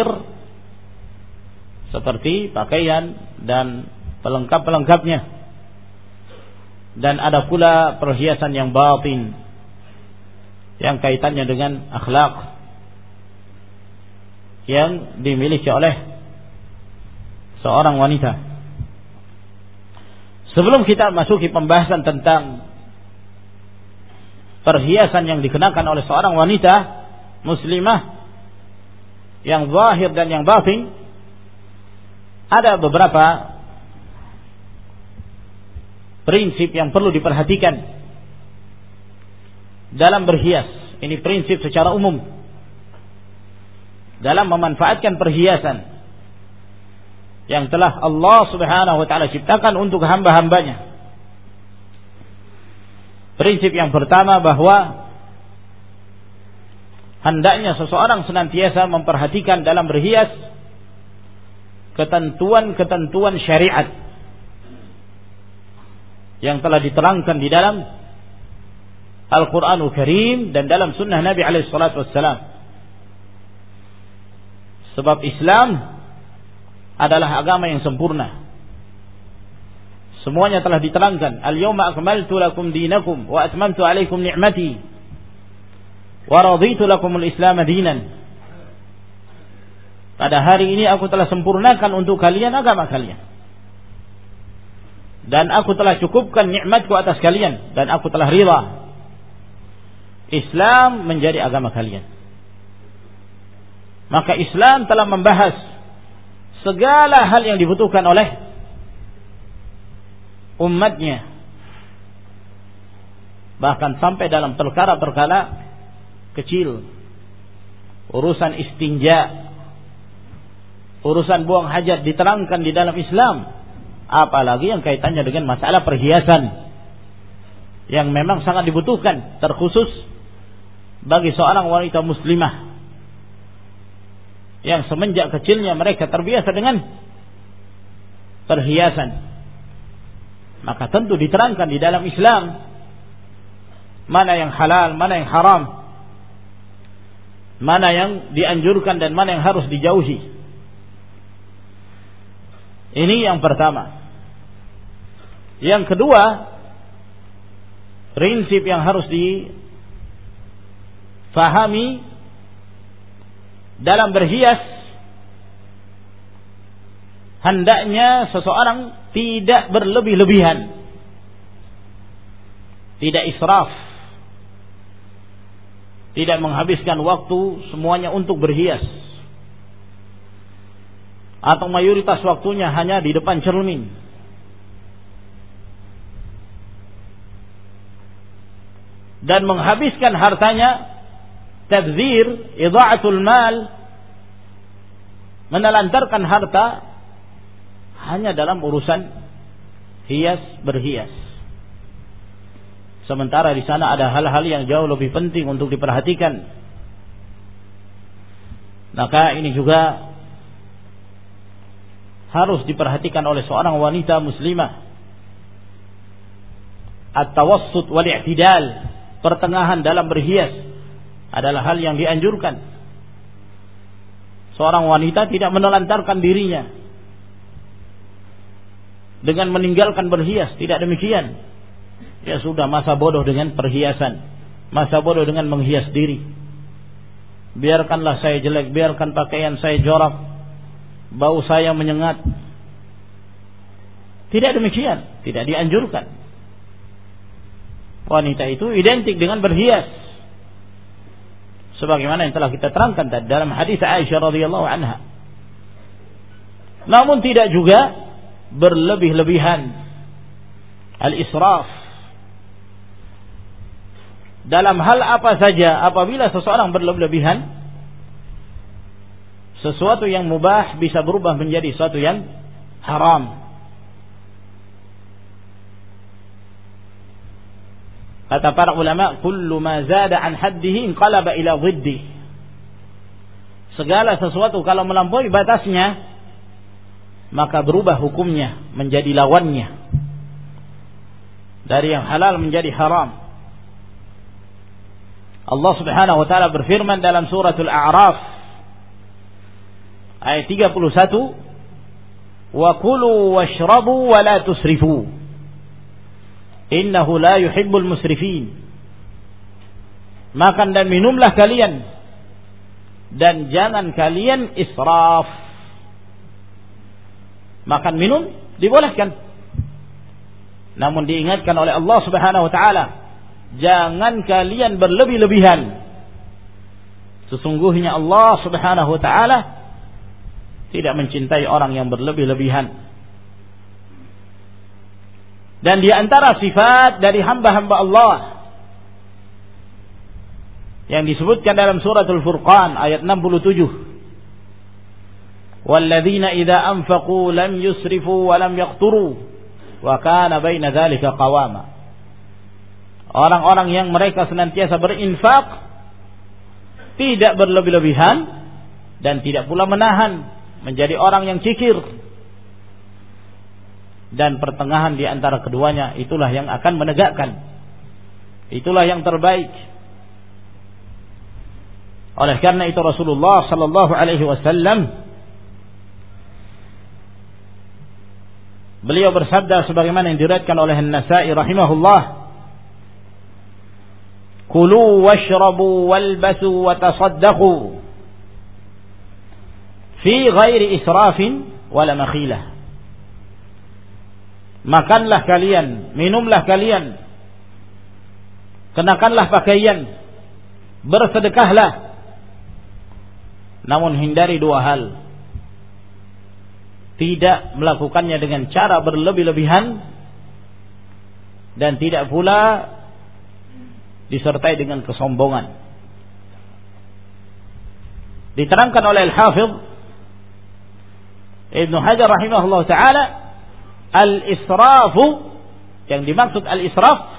seperti pakaian dan pelengkap-pelengkapnya, dan ada pula perhiasan yang batin yang kaitannya dengan akhlak yang dimiliki oleh seorang wanita. Sebelum kita masuki pembahasan tentang perhiasan yang dikenakan oleh seorang wanita muslimah yang zahir dan yang batin, ada beberapa prinsip yang perlu diperhatikan dalam berhias. Ini prinsip secara umum dalam memanfaatkan perhiasan yang telah Allah Subhanahu wa taala ciptakan untuk hamba-hambanya. Prinsip yang pertama, bahwa hendaknya seseorang senantiasa memperhatikan dalam berhias ketentuan-ketentuan syariat yang telah diterangkan di dalam Al-Quranul Karim dan dalam sunnah Nabi SAW. Sebab Islam adalah agama yang sempurna. Semuanya telah diterangkan. Al-yawma akmaltu lakum dinakum wa atmamtu alaikum ni'mati wa raditu lakumul Islam dinan. Pada hari ini aku telah sempurnakan untuk kalian agama kalian, dan aku telah cukupkan nikmatku atas kalian, dan aku telah ridha Islam menjadi agama kalian. Maka Islam telah membahas segala hal yang dibutuhkan oleh umatnya, bahkan sampai dalam perkara-perkara kecil, urusan istinja, urusan buang hajat diterangkan di dalam Islam, apalagi yang kaitannya dengan masalah perhiasan yang memang sangat dibutuhkan, terkhusus bagi seorang wanita muslimah yang semenjak kecilnya mereka terbiasa dengan perhiasan. Maka tentu diterangkan di dalam Islam mana yang halal, mana yang haram, mana yang dianjurkan dan mana yang harus dijauhi. Ini yang pertama. Yang kedua, prinsip yang harus difahami dalam berhias, hendaknya seseorang tidak berlebih-lebihan, tidak israf, tidak menghabiskan waktu semuanya untuk berhias, atau mayoritas waktunya hanya di depan cermin. Dan menghabiskan hartanya, tabdzir, idha'atul mal, menelantarkan harta hanya dalam urusan berhias. Sementara di sana ada hal-hal yang jauh lebih penting untuk diperhatikan. Maka ini juga harus diperhatikan oleh seorang wanita muslimah. At-tawassut wal i'tidal, pertengahan dalam berhias adalah hal yang dianjurkan. Seorang wanita tidak menelantarkan dirinya dengan meninggalkan berhias, tidak demikian. Ya sudah, masa bodoh dengan perhiasan, masa bodoh dengan menghias diri. Biarkanlah saya jelek, biarkan pakaian saya jorok, bau saya menyengat. Tidak demikian, tidak dianjurkan. Wanita itu identik dengan berhias, sebagaimana yang telah kita terangkan tadi dalam hadis Aisyah radhiyallahu anha. Namun tidak juga berlebih-lebihan, al-israf. Dalam hal apa saja, apabila seseorang berlebih-lebihan, sesuatu yang mubah bisa berubah menjadi sesuatu yang haram. Kata para ulama, kullu ma zada an haddihi inqalaba ila dhiddi. Segala sesuatu kalau melampaui batasnya, maka berubah hukumnya menjadi lawannya. Dari yang halal menjadi haram. Allah Subhanahu wa taala berfirman dalam suratul A'raf ayat 31, "Wa kulu washrabu wa la tusrifu. Innahu la yuhibbul musrifin." Makan dan minumlah kalian dan jangan kalian israf. Makan minum dibolehkan, namun diingatkan oleh Allah Subhanahu wa taala, jangan kalian berlebih-lebihan. Sesungguhnya Allah Subhanahu wa taala tidak mencintai orang yang berlebih-lebihan. Dan di antara sifat dari hamba-hamba Allah yang disebutkan dalam suratul Furqan ayat 67, "Walladzina idza anfaqu lam yusrifu wa lam yaqturu wa kana baina dzalika qawama." Orang-orang yang mereka senantiasa berinfak, tidak berlebih-lebihan dan tidak pula menahan, menjadi orang yang kikir. Dan pertengahan di antara keduanya, itulah yang akan menegakkan, itulah yang terbaik. Oleh karena itu Rasulullah sallallahu alaihi wasallam beliau bersabda sebagaimana yang diriwayatkan oleh An-Nasa'i rahimahullah, "Kulu washrabu walbasu watasaddaqu fi ghairi israfin wala makhilah." Makanlah kalian, minumlah kalian, kenakanlah pakaian, bersedekahlah, namun hindari dua hal. Tidak melakukannya dengan cara berlebih-lebihan, dan tidak pula disertai dengan kesombongan. Diterangkan oleh Al-Hafidh Ibn Hajar rahimahullah ta'ala, al-israfu, yang dimaksud al-israf,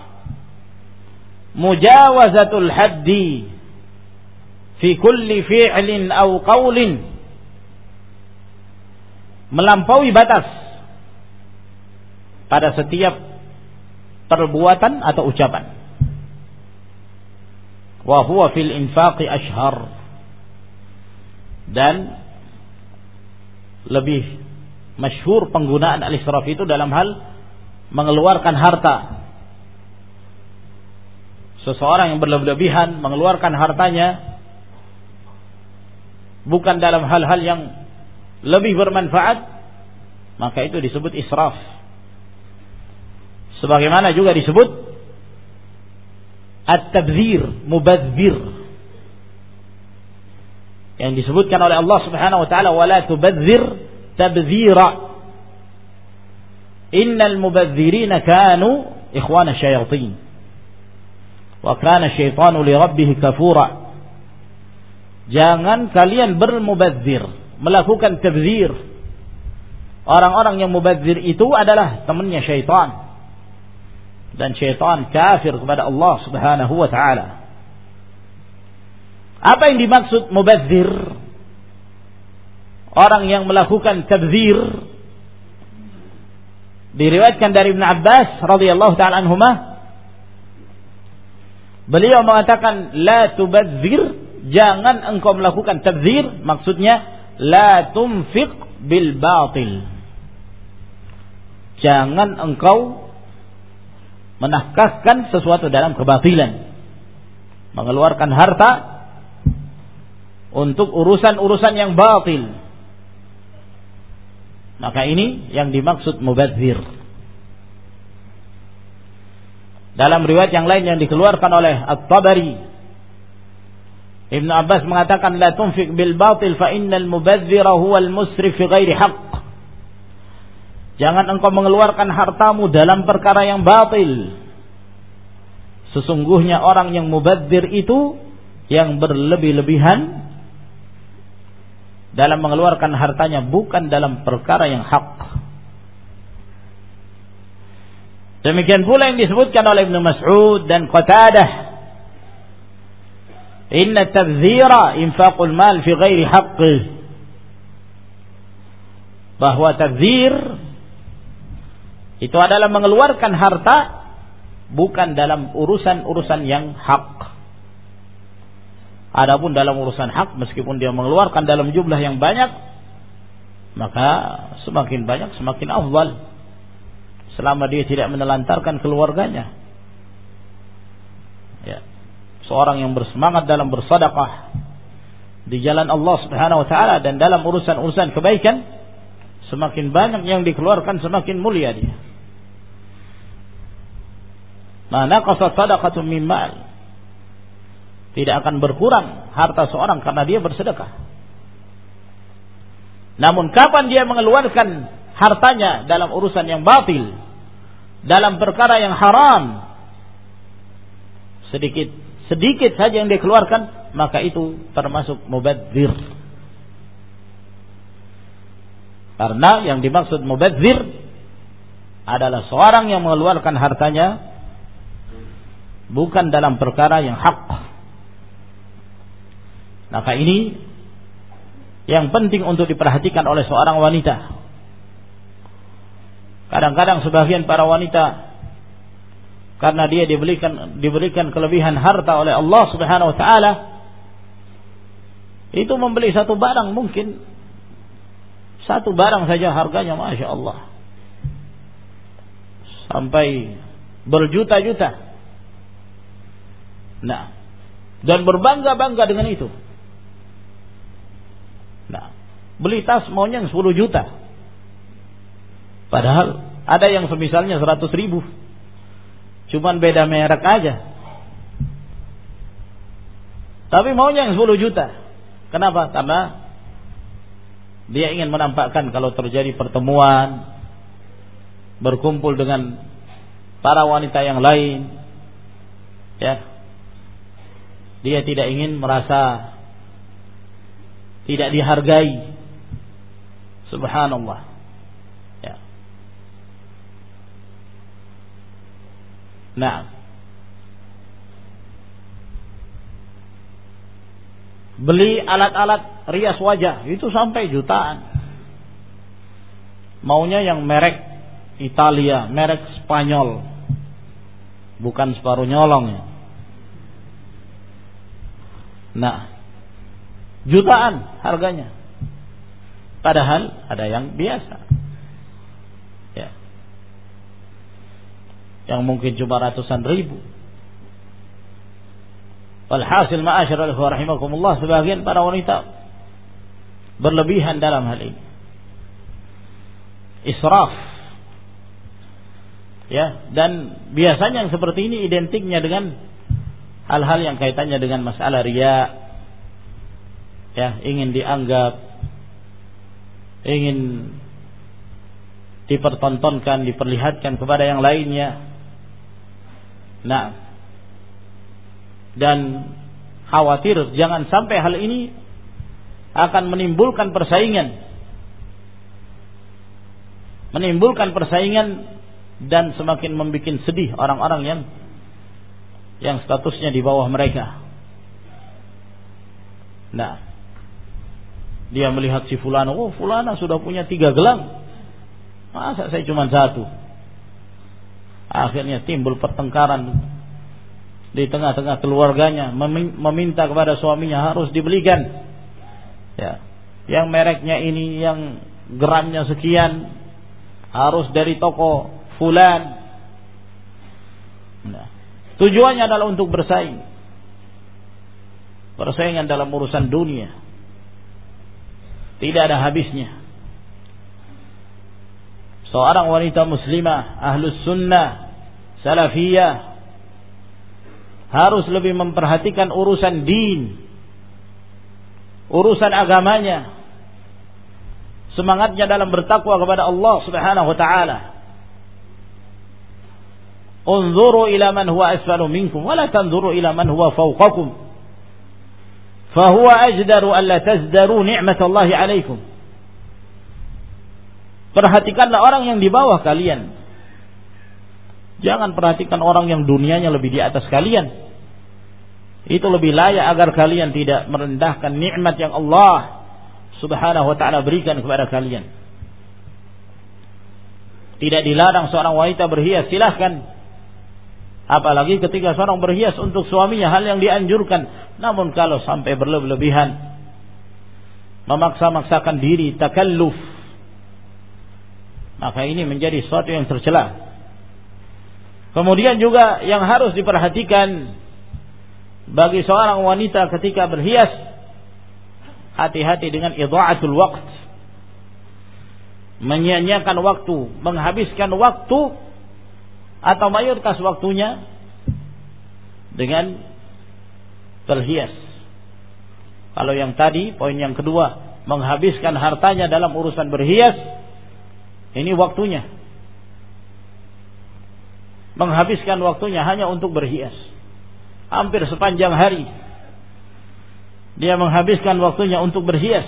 mujawazatul haddi fi kulli fi'lin aw qawlin, melampaui batas pada setiap perbuatan atau ucapan. Wa huwa fil infaqi ashhar, dan lebih masyhur penggunaan al-israf itu dalam hal mengeluarkan harta. Seseorang yang berlebihan mengeluarkan hartanya bukan dalam hal-hal yang lebih bermanfaat, maka itu disebut israf. Sebagaimana juga disebut at-tabdzir, mubadzir, yang disebutkan oleh Allah Subhanahu wa taala, wala tubadzir tabdzira innal mubadzirina kanu ikhwana syayatin wa kana syaitanu li rabbih kafura. Jangan kalian bermubadzir, melakukan tabdzir. orang-orang yang mubadzir itu adalah temannya syaitan. Dan syaitan kafir kepada Allah Subhanahu wa taala. Apa yang dimaksud mubadzir? Orang yang melakukan tabdzir. Diriwayatkan dari Ibn Abbas radhiyallahu taala anhuma, beliau mengatakan la tubadzir, jangan engkau melakukan tabdzir, maksudnya la tunfiq bil batil. Jangan engkau menafkahkan sesuatu dalam kebatilan, mengeluarkan harta untuk urusan-urusan yang batil. Maka ini yang dimaksud mubadzir. Dalam riwayat yang lain yang dikeluarkan oleh At-Tabari, Ibn Abbas mengatakan la tunfiq bil batil fa innal mubadzira huwal musrif fi ghairi haqq. Jangan engkau mengeluarkan hartamu dalam perkara yang batil. Sesungguhnya orang yang mubadzir itu yang berlebih-lebihan dalam mengeluarkan hartanya bukan dalam perkara yang hak. Demikian pula yang disebutkan oleh Ibnu Mas'ud dan Qatadah, inna tabdzira infaqul mal fi ghairi haqqi. Bahwa tabdzir itu adalah mengeluarkan harta bukan dalam urusan-urusan yang hak. Adapun dalam urusan hak, meskipun dia mengeluarkan dalam jumlah yang banyak, maka semakin banyak semakin afdal, selama dia tidak menelantarkan keluarganya. Ya. Seorang yang bersemangat dalam bersedekah di jalan Allah Subhanahu wa taala dan dalam urusan-urusan kebaikan, semakin banyak yang dikeluarkan semakin mulia dia. Ma naqasat sadaqatun min mal. Tidak akan berkurang harta seorang karena dia bersedekah. Namun kapan dia mengeluarkan hartanya dalam urusan yang batil, dalam perkara yang haram, sedikit saja yang dia keluarkan, maka itu termasuk mubadzir. Karena yang dimaksud mubadzir adalah seorang yang mengeluarkan hartanya bukan dalam perkara yang hak. Maka ini yang penting untuk diperhatikan oleh seorang wanita. Kadang-kadang sebagian para wanita, karena dia diberikan kelebihan harta oleh Allah Subhanahu wa taala, itu membeli satu barang, mungkin satu barang saja harganya Masya Allah sampai berjuta-juta. Nah, dan berbangga-bangga dengan itu. Nah, beli tas maunya 10 juta. Padahal ada yang semisalnya 100 ribu. Cuman beda merek aja. Tapi maunya yang 10 juta. Kenapa? Karena dia ingin menampakkan kalau terjadi pertemuan, berkumpul dengan para wanita yang lain, ya, dia tidak ingin merasa tidak dihargai. Subhanallah. Ya. Nah, beli alat-alat rias wajah itu sampai jutaan. Maunya yang merek Italia, merek Spanyol, bukan separuh nyolong ya. Nah, jutaan harganya. Padahal ada yang biasa, ya, yang mungkin cuma ratusan ribu. Walhasil ma'asyiral ikhwah rahimakumullah, sebagian para wanita berlebihan dalam hal ini. Israf. Ya, dan biasanya yang seperti ini identiknya dengan hal-hal yang kaitannya dengan masalah riya. Ya, ingin dianggap, ingin dipertontonkan, diperlihatkan kepada yang lainnya. Nah, dan khawatir jangan sampai hal ini akan menimbulkan persaingan menimbulkan persaingan dan semakin membuat sedih orang-orang yang statusnya di bawah mereka. Nah, dia melihat si fulana, oh fulana sudah punya 3 gelang, masa saya cuma 1? Akhirnya timbul pertengkaran di tengah-tengah keluarganya, meminta kepada suaminya harus dibelikan, ya, yang mereknya ini, yang gramnya sekian, harus dari toko fulan. Nah, tujuannya adalah untuk bersaing. Persaingan dalam urusan dunia tidak ada habisnya. Seorang wanita muslimah, ahlus sunnah, salafiyah, harus lebih memperhatikan urusan din, urusan agamanya, semangatnya dalam bertakwa kepada Allah Subhanahu wa taala. Unzuru ila man huwa asfalu minkum wa la tanzuru ila man huwa fawqakum. Fahuwa ajdaru alla tazdaru ni'matallahi 'alaikum. Perhatikanlah orang yang di bawah kalian. Jangan perhatikan orang yang dunianya lebih di atas kalian. Itu lebih layak agar kalian tidak merendahkan nikmat yang Allah Subhanahu wa ta'ala berikan kepada kalian. Tidak dilarang seorang wanita berhias, silahkan. Apalagi ketika seorang berhias untuk suaminya, hal yang dianjurkan. Namun kalau sampai berlebihan, memaksa-maksakan diri, takalluf, maka ini menjadi sesuatu yang tercela. Kemudian juga yang harus diperhatikan bagi seorang wanita ketika berhias, hati-hati dengan idha'atul waqt, menyia-nyiakan waktu, menghabiskan waktu atau mayoritas waktunya dengan berhias. Kalau yang tadi, poin yang kedua, menghabiskan hartanya dalam urusan berhias, ini waktunya. Menghabiskan waktunya hanya untuk berhias. Hampir sepanjang hari dia menghabiskan waktunya untuk berhias.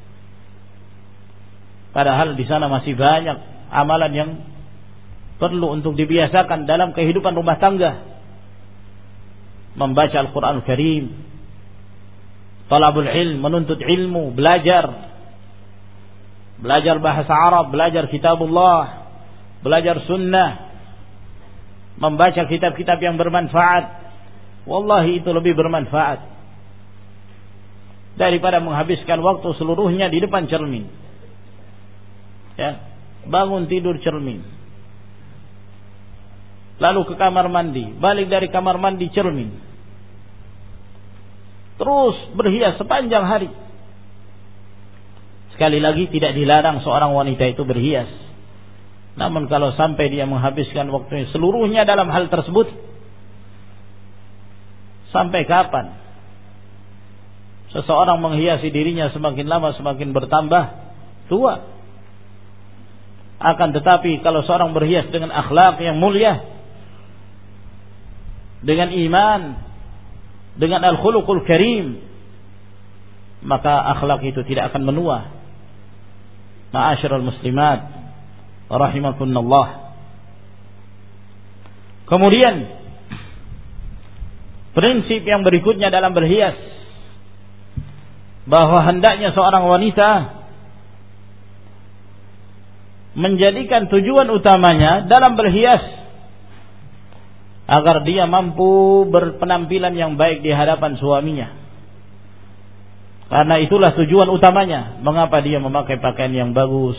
Padahal di sana masih banyak amalan yang perlu untuk dibiasakan dalam kehidupan rumah tangga. Membaca Al-Quran Al-Karim, talabul ilm, menuntut ilmu, belajar bahasa Arab, belajar kitabullah, belajar sunnah, membaca kitab-kitab yang bermanfaat. Wallahi itu lebih bermanfaat daripada menghabiskan waktu seluruhnya di depan cermin. Ya, bangun tidur cermin, lalu ke kamar mandi, balik dari kamar mandi cermin, terus berhias sepanjang hari. Sekali lagi, tidak dilarang seorang wanita itu berhias. Namun kalau sampai dia menghabiskan waktunya seluruhnya dalam hal tersebut, sampai kapan seseorang menghiasi dirinya semakin lama semakin bertambah tua. Akan tetapi kalau seorang berhias dengan akhlak yang mulia, dengan iman, dengan al-khuluqul karim, maka akhlak itu tidak akan menua. Ma'asyiral muslimat rahimakumullah. Kemudian prinsip yang berikutnya dalam berhias, bahwa hendaknya seorang wanita menjadikan tujuan utamanya dalam berhias agar dia mampu berpenampilan yang baik di hadapan suaminya. Karena itulah tujuan utamanya. Mengapa dia memakai pakaian yang bagus?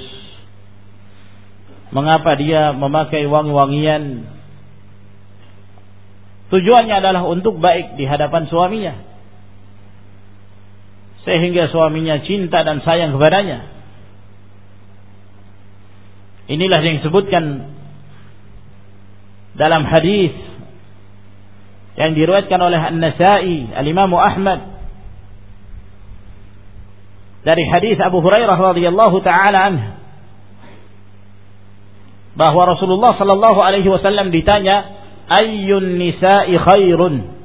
Mengapa dia memakai wangi-wangian? Tujuannya adalah untuk baik di hadapan suaminya, sehingga suaminya cinta dan sayang kepadanya. Inilah yang disebutkan dalam hadis yang diriwayatkan oleh An-Nasa'i, Al-Imam Ahmad, dari hadis Abu Hurairah radhiyallahu taala anhu, bahwa Rasulullah sallallahu alaihi wasallam ditanya, ayyun nisa'i khairun,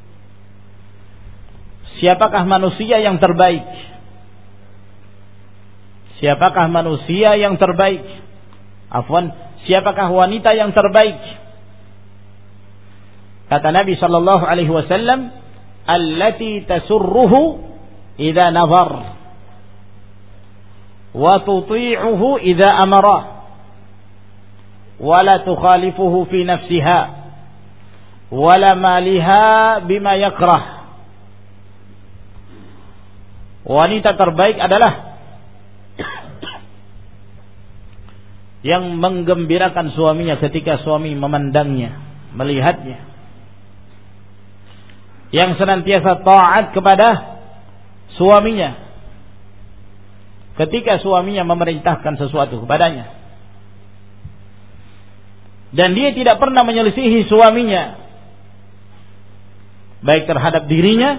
siapakah manusia yang terbaik? Siapakah manusia yang terbaik? siapakah wanita yang terbaik? Kata Nabi sallallahu alaihi wasallam, allati tasurruhu idza nazar wa tuti'uhu idza amara wa la tukhalifuhu fi nafsiha wa la maliha bima yakrah. Wanita terbaik adalah yang menggembirakan suaminya ketika suami memandangnya, melihatnya, yang senantiasa taat kepada suaminya ketika suaminya memerintahkan sesuatu kepadanya, dan dia tidak pernah menyelisihi suaminya baik terhadap dirinya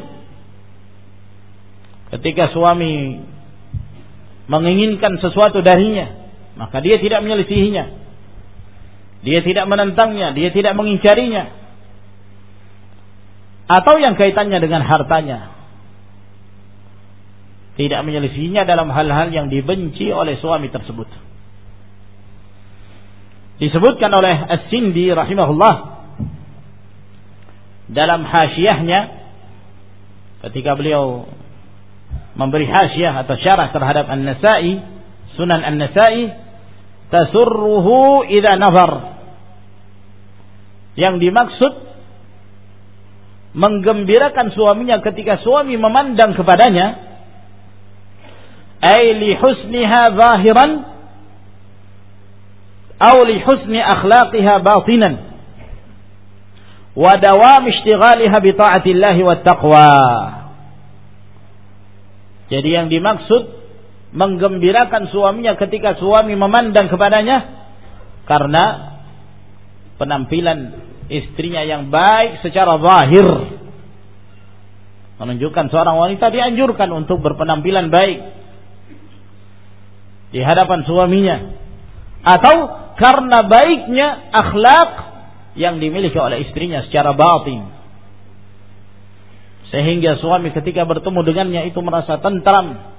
ketika suami menginginkan sesuatu darinya, maka dia tidak menyelisihinya, dia tidak menentangnya, dia tidak mengingkarinya, atau yang kaitannya dengan hartanya, tidak menyelisihinya dalam hal-hal yang dibenci oleh suami tersebut. Disebutkan oleh As-Sindi rahimahullah dalam hasyiahnya ketika beliau memberi hasyiah atau syarah terhadap An-Nasa'i, Sunan An-Nasa'i, tasurruhu idza nazar, yang dimaksud menggembirakan suaminya ketika suami memandang kepadanya, ay li husniha zahiran aw li husni akhlaqiha batinan wa dawam ishtighaliha bi ta'atillahi wat taqwa. Jadi yang dimaksud menggembirakan suaminya ketika suami memandang kepadanya karena penampilan istrinya yang baik secara zahir, menunjukkan seorang wanita dianjurkan untuk berpenampilan baik di hadapan suaminya, atau karena baiknya akhlak yang dimiliki oleh istrinya secara batin, sehingga suami ketika bertemu dengannya itu merasa tentram.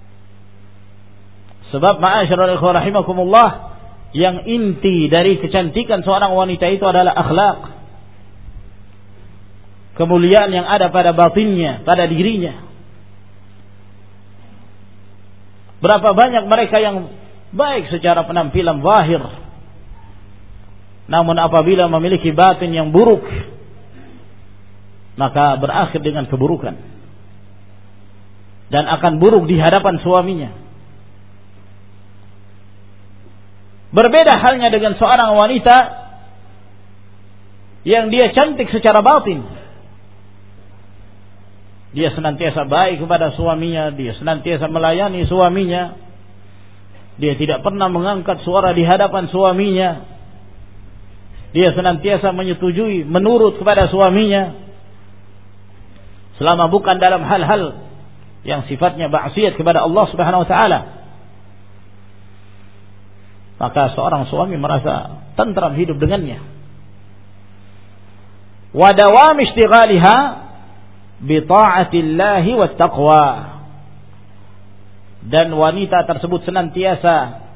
Sebab ma'asyiral ikhwah rahimakumullah, yang inti dari kecantikan seorang wanita itu adalah akhlak, kemuliaan yang ada pada batinnya, pada dirinya. Berapa banyak mereka yang baik secara penampilan zahir, namun apabila memiliki batin yang buruk, maka berakhir dengan keburukan dan akan buruk di hadapan suaminya. Berbeda halnya dengan seorang wanita yang dia cantik secara batin. Dia senantiasa baik kepada suaminya, dia senantiasa melayani suaminya, dia tidak pernah mengangkat suara di hadapan suaminya, dia senantiasa menyetujui, menurut kepada suaminya, selama bukan dalam hal-hal yang sifatnya maksiat kepada Allah Subhanahu wa taala. Maka seorang suami merasa tentram hidup dengannya. Wa dawam ishtighaliha bi ta'atillahi wat taqwa, dan wanita tersebut senantiasa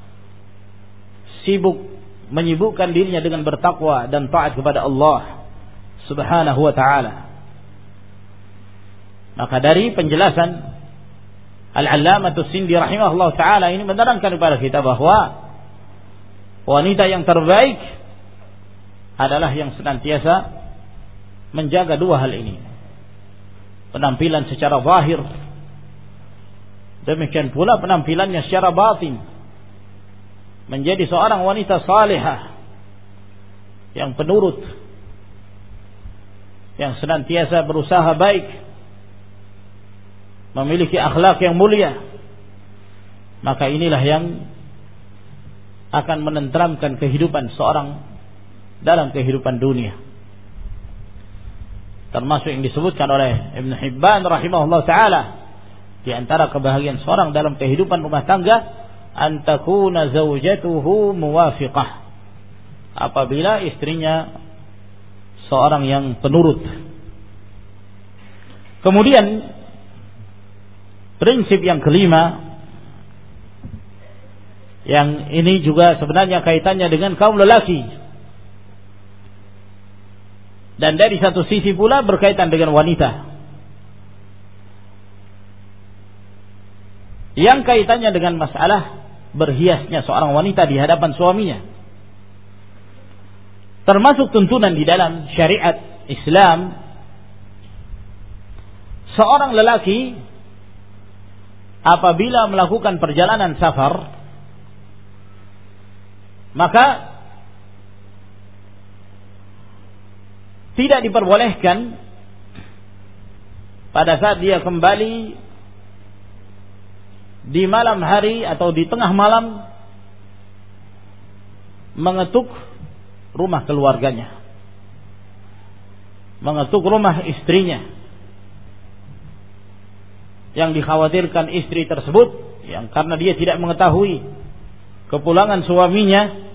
sibuk menyibukkan dirinya dengan bertakwa dan taat kepada Allah Subhanahu wa taala. Maka dari penjelasan Al-Allamah As-Sindi rahimahullah taala ini menerangkan kepada kita bahwa wanita yang terbaik adalah yang senantiasa menjaga dua hal ini, penampilan secara zahir, demikian pula penampilannya secara batin, menjadi seorang wanita salihah yang penurut, yang senantiasa berusaha baik, memiliki akhlak yang mulia. Maka inilah yang akan menenteramkan kehidupan seorang dalam kehidupan dunia. Termasuk yang disebutkan oleh Ibn Hibban rahimahullah ta'ala, di antara kebahagiaan seorang dalam kehidupan rumah tangga, antakuna zawjatuhu muwafiqah, apabila istrinya seorang yang penurut. Kemudian prinsip yang kelima Yang ini juga sebenarnya kaitannya dengan kaum lelaki. Dan dari satu sisi pula berkaitan dengan wanita. Yang kaitannya dengan masalah berhiasnya seorang wanita di hadapan suaminya. Termasuk tuntunan di dalam syariat Islam, seorang lelaki apabila melakukan perjalanan safar, maka tidak diperbolehkan pada saat dia kembali di malam hari atau di tengah malam mengetuk rumah keluarganya, mengetuk rumah istrinya, yang dikhawatirkan istri tersebut yang karena dia tidak mengetahui kepulangan suaminya.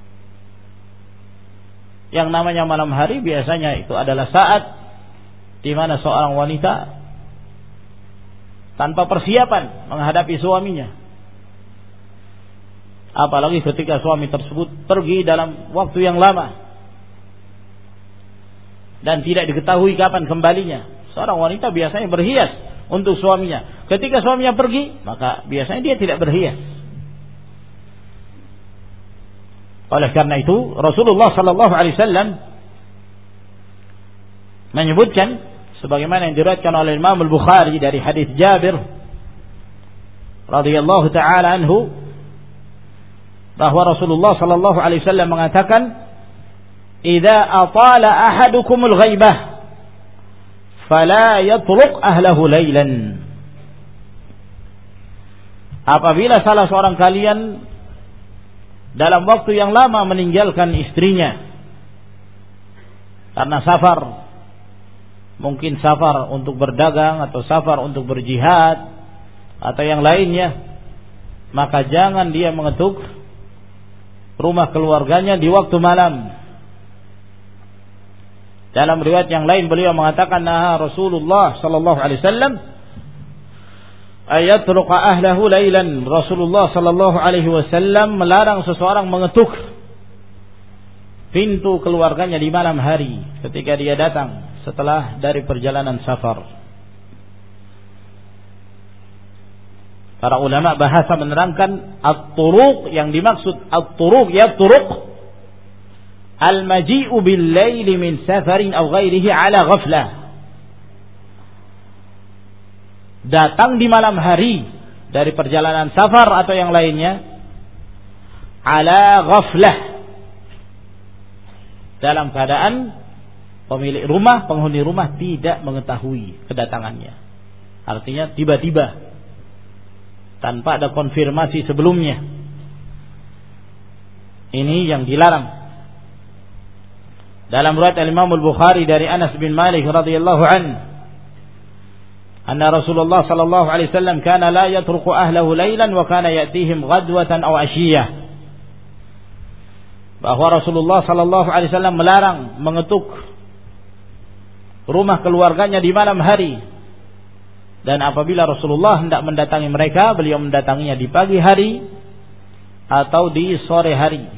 Yang namanya malam hari biasanya itu adalah saat di mana seorang wanita tanpa persiapan menghadapi suaminya. Apalagi ketika suami tersebut pergi dalam waktu yang lama dan tidak diketahui kapan kembalinya. Seorang wanita biasanya berhias untuk suaminya. Ketika suaminya pergi, maka biasanya dia tidak berhias. Oleh karena itu Rasulullah sallallahu alaihi wasallam menyebutkan sebagaimana yang diriwayatkan oleh Imam Al-Bukhari dari hadis Jabir radhiyallahu taala anhu, bahwa Rasulullah sallallahu alaihi wasallam mengatakan, "Idza atala ahadukumul ghaibah fala yatruq ahlahu lailan." Apabila salah seorang kalian dalam waktu yang lama meninggalkan istrinya karena safar, mungkin safar untuk berdagang atau safar untuk berjihad atau yang lainnya, maka jangan dia mengetuk rumah keluarganya di waktu malam. Dalam riwayat yang lain beliau mengatakan, "Nah, Rasulullah sallallahu alaihi wasallam ayatruqa ahlahu lailan." Rasulullah sallallahu alaihi wasallam melarang seseorang mengetuk pintu keluarganya di malam hari ketika dia datang setelah dari perjalanan safar. Para ulama bahasa menerangkan at-turuq, yang dimaksud at-turuq ya turuq al-maji'u bil-laili min safarin aw ghairihi ala ghaflah. Datang di malam hari dari perjalanan safar atau yang lainnya ala ghaflah, dalam keadaan pemilik rumah, penghuni rumah tidak mengetahui kedatangannya. Artinya tiba-tiba tanpa ada konfirmasi sebelumnya. Ini yang dilarang. Dalam riwayat Imam Al-Bukhari dari Anas bin Malik radhiyallahu anhu, anna Rasulullah sallallahu alaihi wasallam kana la yatruku ahlahu lailan wa kana ya'tihim ghadwatan aw ashiyah. Bahwa Rasulullah sallallahu alaihi wasallam melarang mengetuk rumah keluarganya di malam hari, dan apabila Rasulullah hendak mendatangi mereka, beliau mendatanginya di pagi hari atau di sore hari.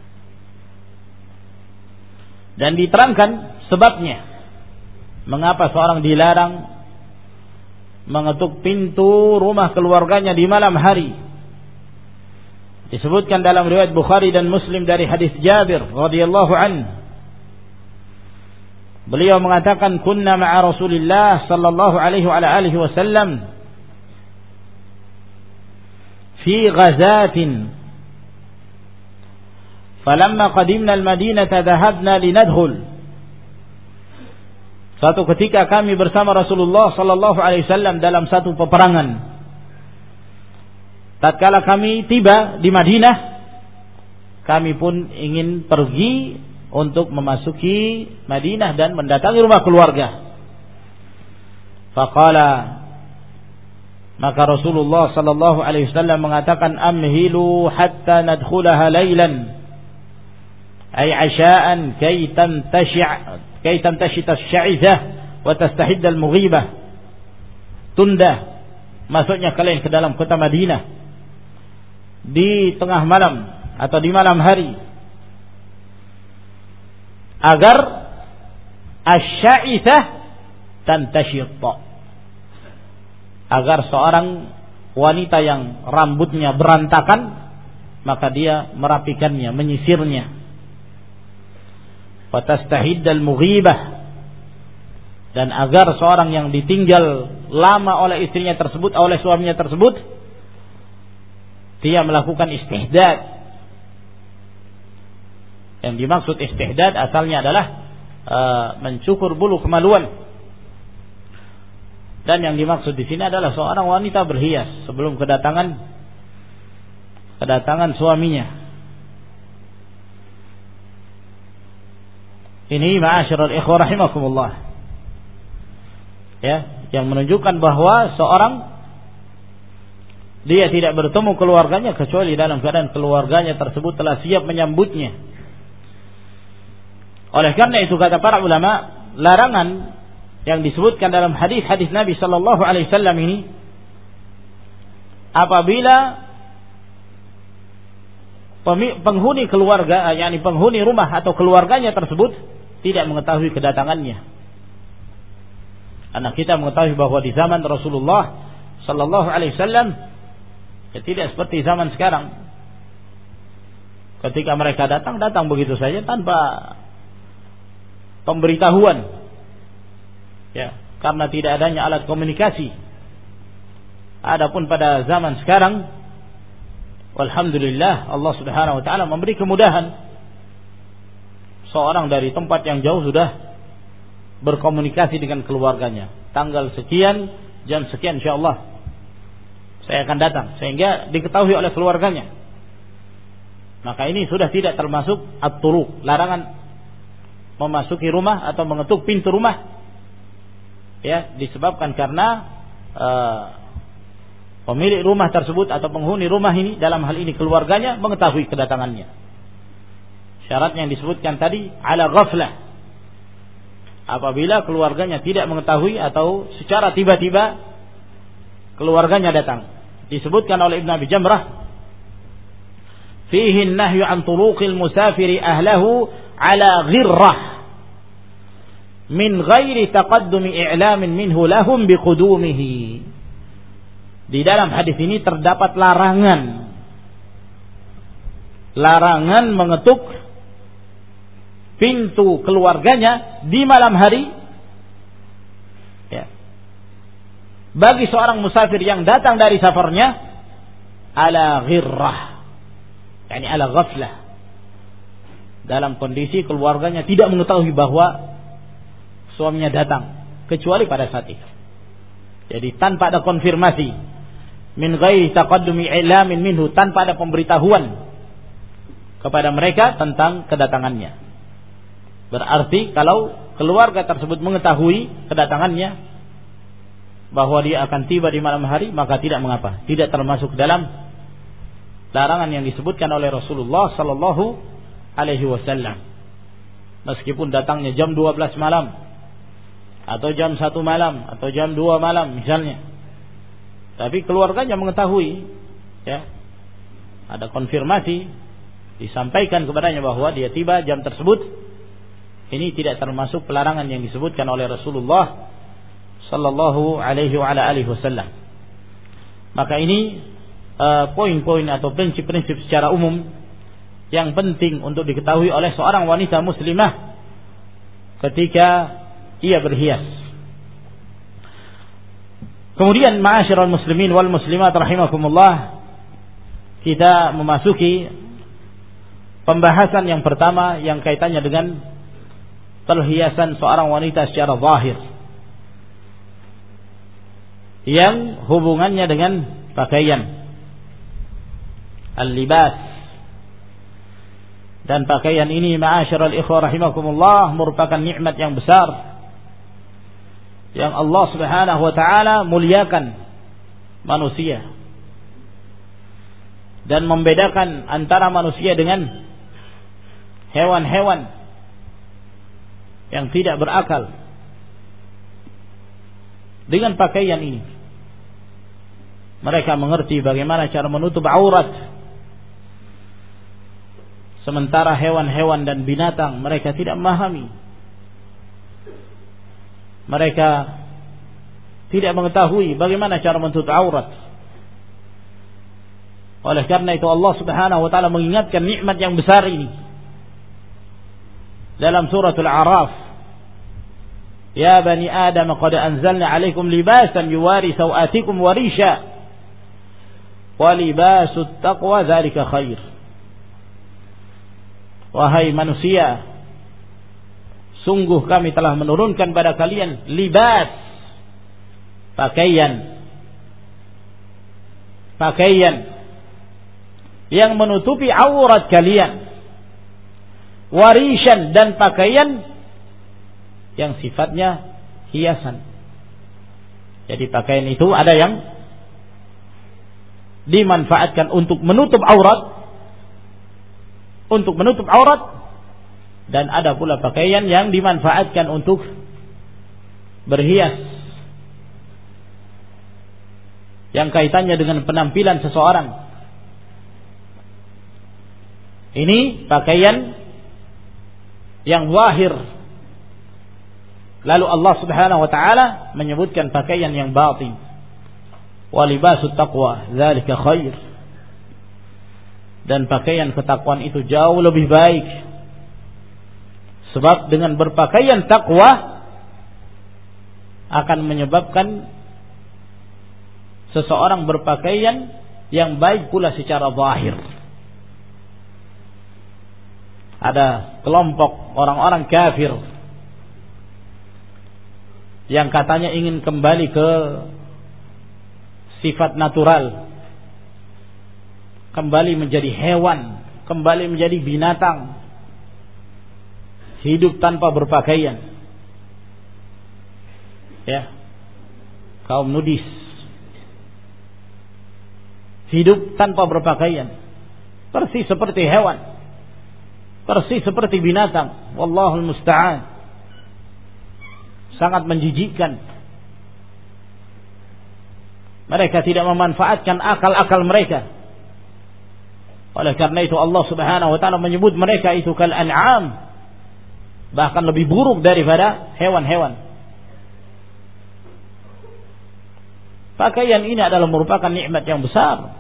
Dan diterangkan sebabnya mengapa seorang dilarang mengetuk pintu rumah keluarganya di malam hari. Disebutkan dalam riwayat Bukhari dan Muslim dari hadis Jabir radhiyallahu anhu, beliau mengatakan, "Kunna ma'a Rasulillah sallallahu alaihi wa alihi wasallam fi ghazatin, falamma qadimna al-Madinata dhahabna linadkhul." Suatu ketika kami bersama Rasulullah sallallahu alaihi wasallam dalam satu peperangan. Tatkala kami tiba di Madinah, kami pun ingin pergi untuk memasuki Madinah dan mendatangi rumah keluarga. Faqala, maka Rasulullah sallallahu alaihi wasallam mengatakan, "Amhilu hatta nadkhulaha lailan." Ay asha'an kay tamtashit asy-sya'ithah wa tastahid al-mughibah. Tunda masuknya kalian ke dalam kota Madinah di tengah malam atau di malam hari agar asy-sya'ithah tantashit, agar seorang wanita yang rambutnya berantakan maka dia merapikannya, menyisirnya. Fatastahiddal mughibah, dan agar seorang yang ditinggal lama oleh istrinya tersebut, oleh suaminya tersebut, dia melakukan istihdad. Yang dimaksud istihdad asalnya adalah mencukur bulu kemaluan. Dan yang dimaksud di sini adalah seorang wanita berhias sebelum kedatangan suaminya. Ini ma'asyiral ikhwah rahimakumullah. Ya, yang menunjukkan bahwa seorang dia tidak bertemu keluarganya kecuali dalam keadaan keluarganya tersebut telah siap menyambutnya. Oleh karena itu kata para ulama, larangan yang disebutkan dalam hadis-hadis Nabi sallallahu alaihi wasallam ini apabila penghuni keluarga, yakni penghuni rumah atau keluarganya tersebut tidak mengetahui kedatangannya. Karena kita mengetahui bahwa di zaman Rasulullah sallallahu alaihi wasallam ya tidak seperti zaman sekarang. Ketika mereka datang begitu saja tanpa pemberitahuan. Ya, karena tidak adanya alat komunikasi. Adapun pada zaman sekarang, alhamdulillah Allah Subhanahu wa taala memberi kemudahan. Seorang dari tempat yang jauh sudah berkomunikasi dengan keluarganya. Tanggal sekian, jam sekian insyaallah saya akan datang, sehingga diketahui oleh keluarganya. Maka ini sudah tidak termasuk at-turuq, larangan memasuki rumah atau mengetuk pintu rumah. Ya, disebabkan karena pemilik rumah tersebut atau penghuni rumah ini, dalam hal ini keluarganya, mengetahui kedatangannya. Syarat yang disebutkan tadi ala ghaflah, apabila keluarganya tidak mengetahui atau secara tiba-tiba keluarganya datang. Disebutkan oleh Ibn Abi Jamrah, fihi an-nahyu an turuqil musafiri ahlahu ala ghirrah min ghairi taqaddumi i'lamin minhu lahum biqudumihi. Di dalam hadis ini terdapat larangan mengetuk pintu keluarganya di malam hari, ya, bagi seorang musafir yang datang dari safarnya ala ghirrah, yakni ala ghaflah, dalam kondisi keluarganya tidak mengetahui bahwa suaminya datang, kecuali pada saat itu. Jadi tanpa ada konfirmasi, min ghairi taqaddumi i'lamin minhu, tanpa ada pemberitahuan kepada mereka tentang kedatangannya. Berarti kalau keluarga tersebut mengetahui kedatangannya, bahwa dia akan tiba di malam hari, maka tidak mengapa, tidak termasuk dalam larangan yang disebutkan oleh Rasulullah sallallahu alaihi wasallam. Meskipun datangnya jam 12 malam atau jam 1 malam atau jam 2 malam misalnya, tapi keluarganya mengetahui, ya, ada konfirmasi, disampaikan kepadanya bahwa dia tiba jam tersebut, ini tidak termasuk pelarangan yang disebutkan oleh Rasulullah sallallahu alaihi wa ala alihi wasallam. Maka ini poin-poin atau prinsip-prinsip secara umum yang penting untuk diketahui oleh seorang wanita muslimah ketika ia berhias. Kemudian ma'asyiral muslimin wal muslimat rahimakumullah, kita memasuki pembahasan yang pertama yang kaitannya dengan perhiasan seorang wanita secara zahir, yang hubungannya dengan pakaian, al-libas. Dan pakaian ini ma'asyiral ikhwah rahimakumullah merupakan nikmat yang besar yang Allah Subhanahu wa taala muliakan manusia dan membedakan antara manusia dengan hewan-hewan yang tidak berakal. Dengan pakaian ini mereka mengerti bagaimana cara menutup aurat Sementara hewan-hewan dan binatang mereka tidak memahami. Mereka tidak mengetahui bagaimana cara menutup aurat. Oleh karena itu Allah Subhanahu wa taala mengingatkan nikmat yang besar ini dalam suratul A'raf. Ya bani Adam qad anzalna 'alaikum libasan yuwari sawatikum wa risha wa libasut taqwa dzalika khair. Wahai manusia, sungguh kami telah menurunkan pada kalian libas, pakaian yang menutupi aurat kalian, warishan, dan pakaian yang sifatnya hiasan. Jadi pakaian itu ada yang dimanfaatkan untuk menutup aurat, dan ada pula pakaian yang dimanfaatkan untuk berhias, yang kaitannya dengan penampilan seseorang. Ini pakaian yang zahir. Lalu Allah Subhanahu wa taala menyebutkan pakaian yang batin. Wa libasut taqwa dzalika khair. Dan pakaian ketakwaan itu jauh lebih baik. Sebab dengan berpakaian takwa akan menyebabkan seseorang berpakaian yang baik pula secara zahir. Ada kelompok orang-orang kafir yang katanya ingin kembali ke sifat natural, kembali menjadi hewan, kembali menjadi binatang, hidup tanpa berpakaian. Ya, kaum nudis, hidup tanpa berpakaian, persis seperti hewan, persis seperti binatang. Wallahul musta'an. Sangat menjijikkan. Mereka tidak memanfaatkan akal-akal mereka. Oleh karena itu Allah Subhanahu wa taala menyebut mereka itu kal an'am, bahkan lebih buruk daripada hewan-hewan. Pakaian ini adalah merupakan nikmat yang besar,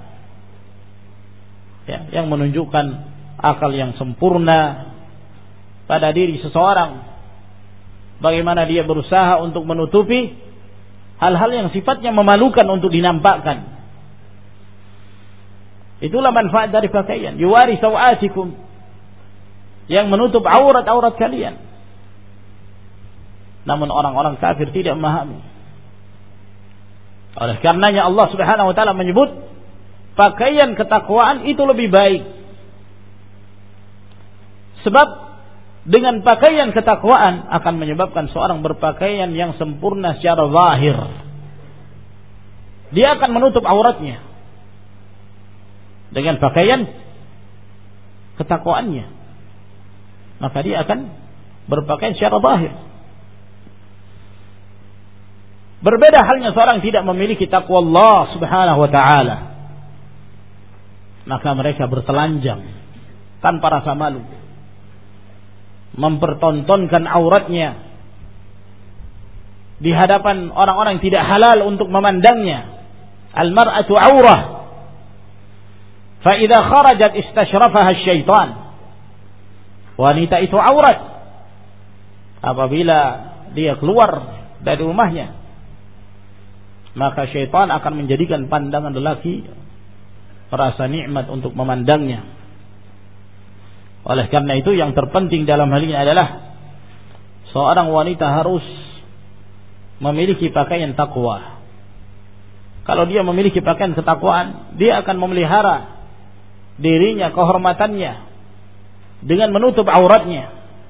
ya, yang menunjukkan akal yang sempurna pada diri seseorang. Bagaimana dia berusaha untuk menutupi hal-hal yang sifatnya memalukan untuk dinampakkan. Itulah manfaat dari pakaian. Yuwari sawatikum, yang menutup aurat-aurat kalian. Namun orang-orang kafir tidak memahami. Oleh karenanya Allah Subhanahu wa taala menyebut pakaian ketakwaan itu lebih baik. Sebab dengan pakaian ketakwaan akan menyebabkan seorang berpakaian yang sempurna secara zahir. Dia akan menutup auratnya dengan pakaian ketakwaannya. Maka dia akan berpakaian secara zahir. Berbeda halnya seorang tidak memiliki takwa Allah Subhanahu wa taala. Maka mereka bertelanjang tanpa rasa malu, mempertontonkan auratnya di hadapan orang-orang yang tidak halal untuk memandangnya. Al-mar'atu aurah, fa idza kharajat istashrafaha asy-syaitan. Wanita itu aurat apabila dia keluar dari rumahnya, maka syaitan akan menjadikan pandangan lelaki merasa nikmat untuk memandangnya. Oleh karena itu yang terpenting dalam hal ini adalah seorang wanita harus memiliki pakaian takwa. Kalau dia memiliki pakaian ketakwaan, dia akan memelihara dirinya, kehormatannya dengan menutup auratnya.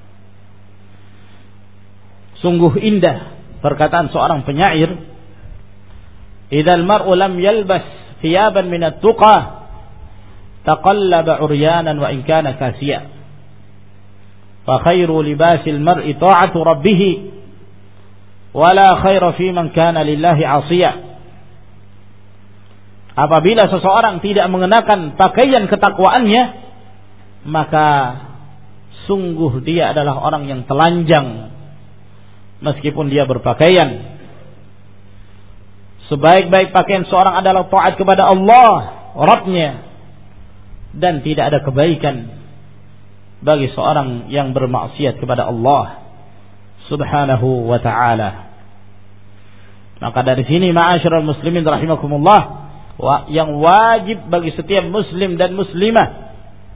Sungguh indah perkataan seorang penyair, "Idzal mar'u lam yalbas thiyaban min at-tuqa taqallaba uryanan wa in kana kasiya. Fa khairu libasil mar'i ta'atu rabbih wa la khaira fi man kana lillahi 'asiya." Apabila seseorang tidak mengenakan pakaian ketakwaannya, maka sungguh dia adalah orang yang telanjang meskipun dia berpakaian. Sebaik-baik pakaian seorang adalah taat kepada Allah Rabb-Nya, dan tidak ada kebaikan bagi seorang yang bermaksiat kepada Allah Subhanahu wa ta'ala. Maka dari sini ma'asyiral muslimin rahimakumullah, yang wajib bagi setiap muslim dan muslimah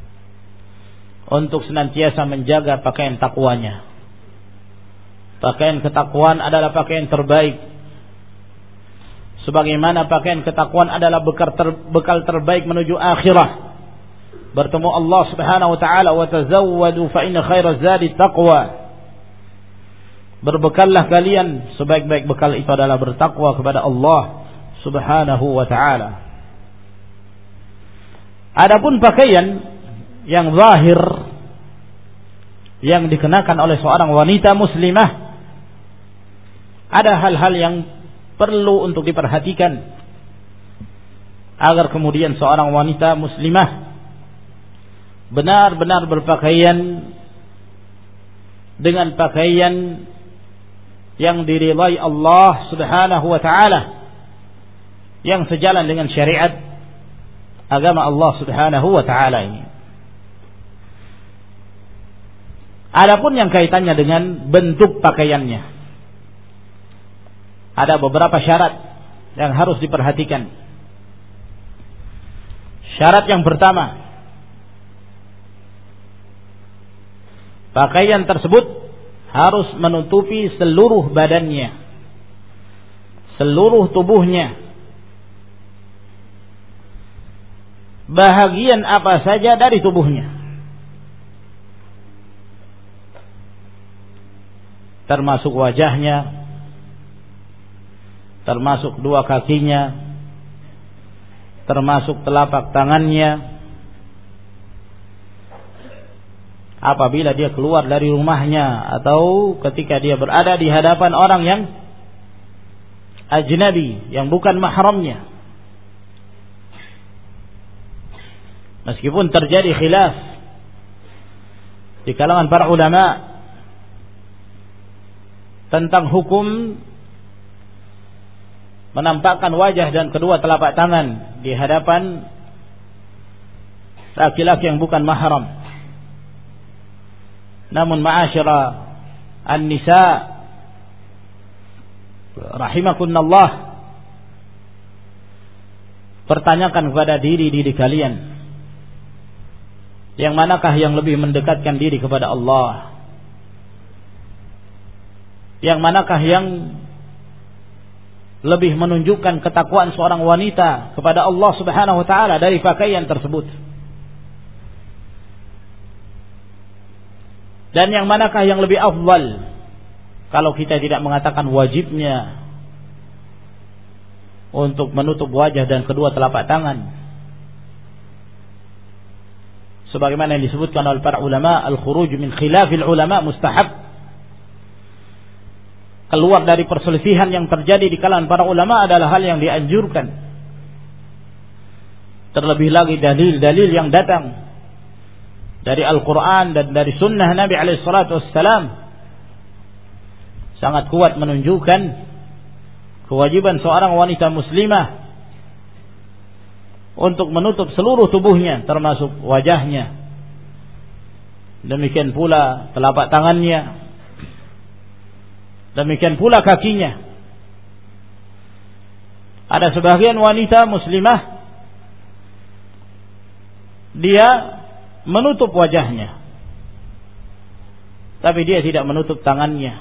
untuk senantiasa menjaga pakaian takwanya. Pakaian ketakwaan adalah pakaian terbaik, sebagaimana pakaian ketakwaan adalah bekal terbaik menuju akhirah, bertemu Allah Subhanahu wa ta'ala. Wa tazawwadu fa inna khairaz zadi taqwa. Berbekallah kalian, sebaik-baik bekal itu adalah bertakwa kepada Allah Subhanahu wa ta'ala. Adapun pakaian yang zahir yang dikenakan oleh seorang wanita muslimah, ada hal-hal yang perlu untuk diperhatikan agar kemudian seorang wanita muslimah benar-benar berpakaian dengan pakaian yang diridhai Allah Subhanahu wa ta'ala, yang sejalan dengan syariat agama Allah Subhanahu wa ta'ala ini. Adapun yang kaitannya dengan bentuk pakaiannya, ada beberapa syarat yang harus diperhatikan. Syarat yang pertama, pakaian tersebut harus menutupi seluruh badannya, seluruh tubuhnya. Bahagian apa saja dari tubuhnya, termasuk wajahnya, termasuk dua kakinya, termasuk telapak tangannya. Apabila dia keluar dari rumahnya atau ketika dia berada di hadapan orang yang ajnabi, yang bukan mahramnya. Meskipun terjadi khilaf di kalangan para ulama tentang hukum menampakkan wajah dan kedua telapak tangan di hadapan laki-laki yang bukan mahram. Namun ma'asyara an-nisa rahimakunallah, pertanyakan kepada diri kalian, yang manakah yang lebih mendekatkan diri kepada Allah? Yang manakah yang lebih menunjukkan ketakwaan seorang wanita kepada Allah Subhanahu wa ta'ala dari pakaian tersebut? Dan yang manakah yang lebih afdal, kalau kita tidak mengatakan wajibnya untuk menutup wajah dan kedua telapak tangan, sebagaimana yang disebutkan oleh para ulama, al-khuruj min khilafil ulama mustahab. Keluar dari perselisihan yang terjadi di kalangan para ulama adalah hal yang dianjurkan. Terlebih lagi dalil-dalil yang datang dari Al-Quran dan dari sunnah Nabi SAW sangat kuat menunjukkan kewajiban seorang wanita muslimah untuk menutup seluruh tubuhnya, termasuk wajahnya, demikian pula telapak tangannya, demikian pula kakinya. Ada sebagian wanita muslimah, dia menutup wajahnya, tapi dia tidak menutup tangannya.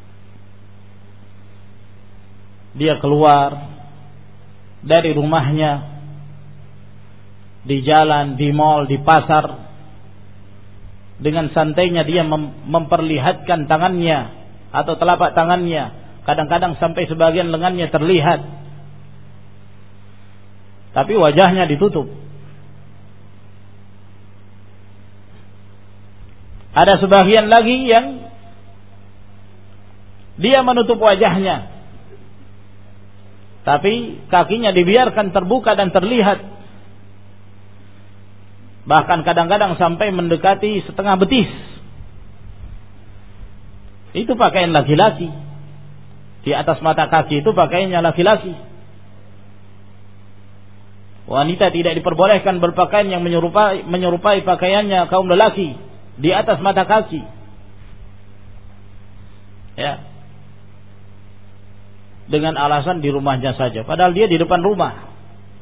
Dia keluar dari rumahnya, di jalan, di mal, di pasar, dengan santainya dia memperlihatkan tangannya atau telapak tangannya, kadang-kadang sampai sebagian lengannya terlihat, tapi wajahnya ditutup. Ada sebagian lagi yang dia menutup wajahnya, tapi kakinya dibiarkan terbuka dan terlihat. Bahkan kadang-kadang sampai mendekati setengah betis. Itu pakaian laki-laki. Di atas mata kaki itu pakaiannya laki-laki. Wanita tidak diperbolehkan berpakaian yang menyerupai pakaiannya kaum lelaki di atas mata kaki. Ya. Dengan alasan di rumahnya saja, padahal dia di depan rumah.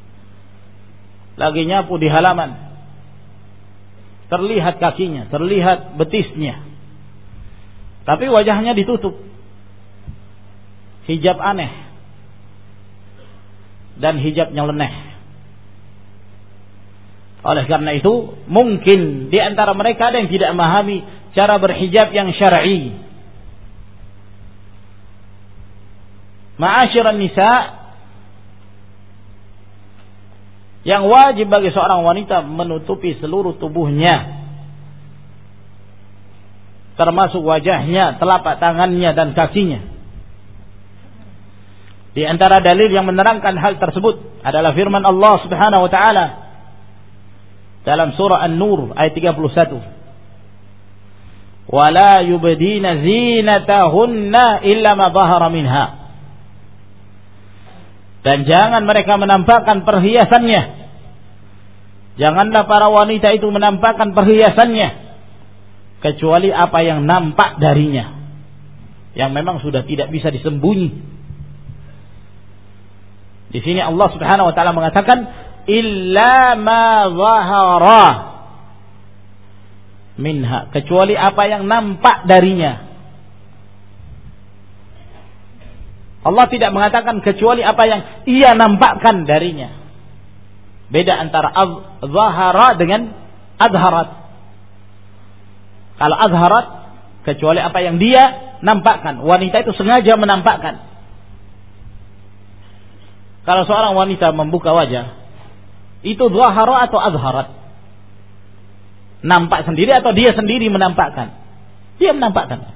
Lagi nyapu di halaman. Terlihat kakinya, terlihat betisnya. Tapi wajahnya ditutup. Hijab aneh. Dan hijab nyeleneh. Oleh karena itu, mungkin di antara mereka ada yang tidak memahami cara berhijab yang syar'i. Ma'asyiran nisa, yang wajib bagi seorang wanita menutupi seluruh tubuhnya, termasuk wajahnya, telapak tangannya dan kakinya. Di antara dalil yang menerangkan hal tersebut adalah firman Allah Subhanahu wa taala dalam surah An-Nur ayat 31. Wala yubdina zinatahunna illa ma dhahara minha. Dan jangan mereka menampakkan perhiasannya. Janganlah para wanita itu menampakkan perhiasannya kecuali apa yang nampak darinya, yang memang sudah tidak bisa disembunyi. Di sini Allah Subhanahu wa taala mengatakan illa ma zahara minha, kecuali apa yang nampak darinya. Allah tidak mengatakan kecuali apa yang ia nampakkan darinya. Beda antara zahara dengan azharat. Kalau azharat, kecuali apa yang dia nampakkan. Wanita itu sengaja menampakkan. Kalau seorang wanita membuka wajah, itu zahara atau azharat? Nampak sendiri atau dia sendiri menampakkan? Dia menampakkan.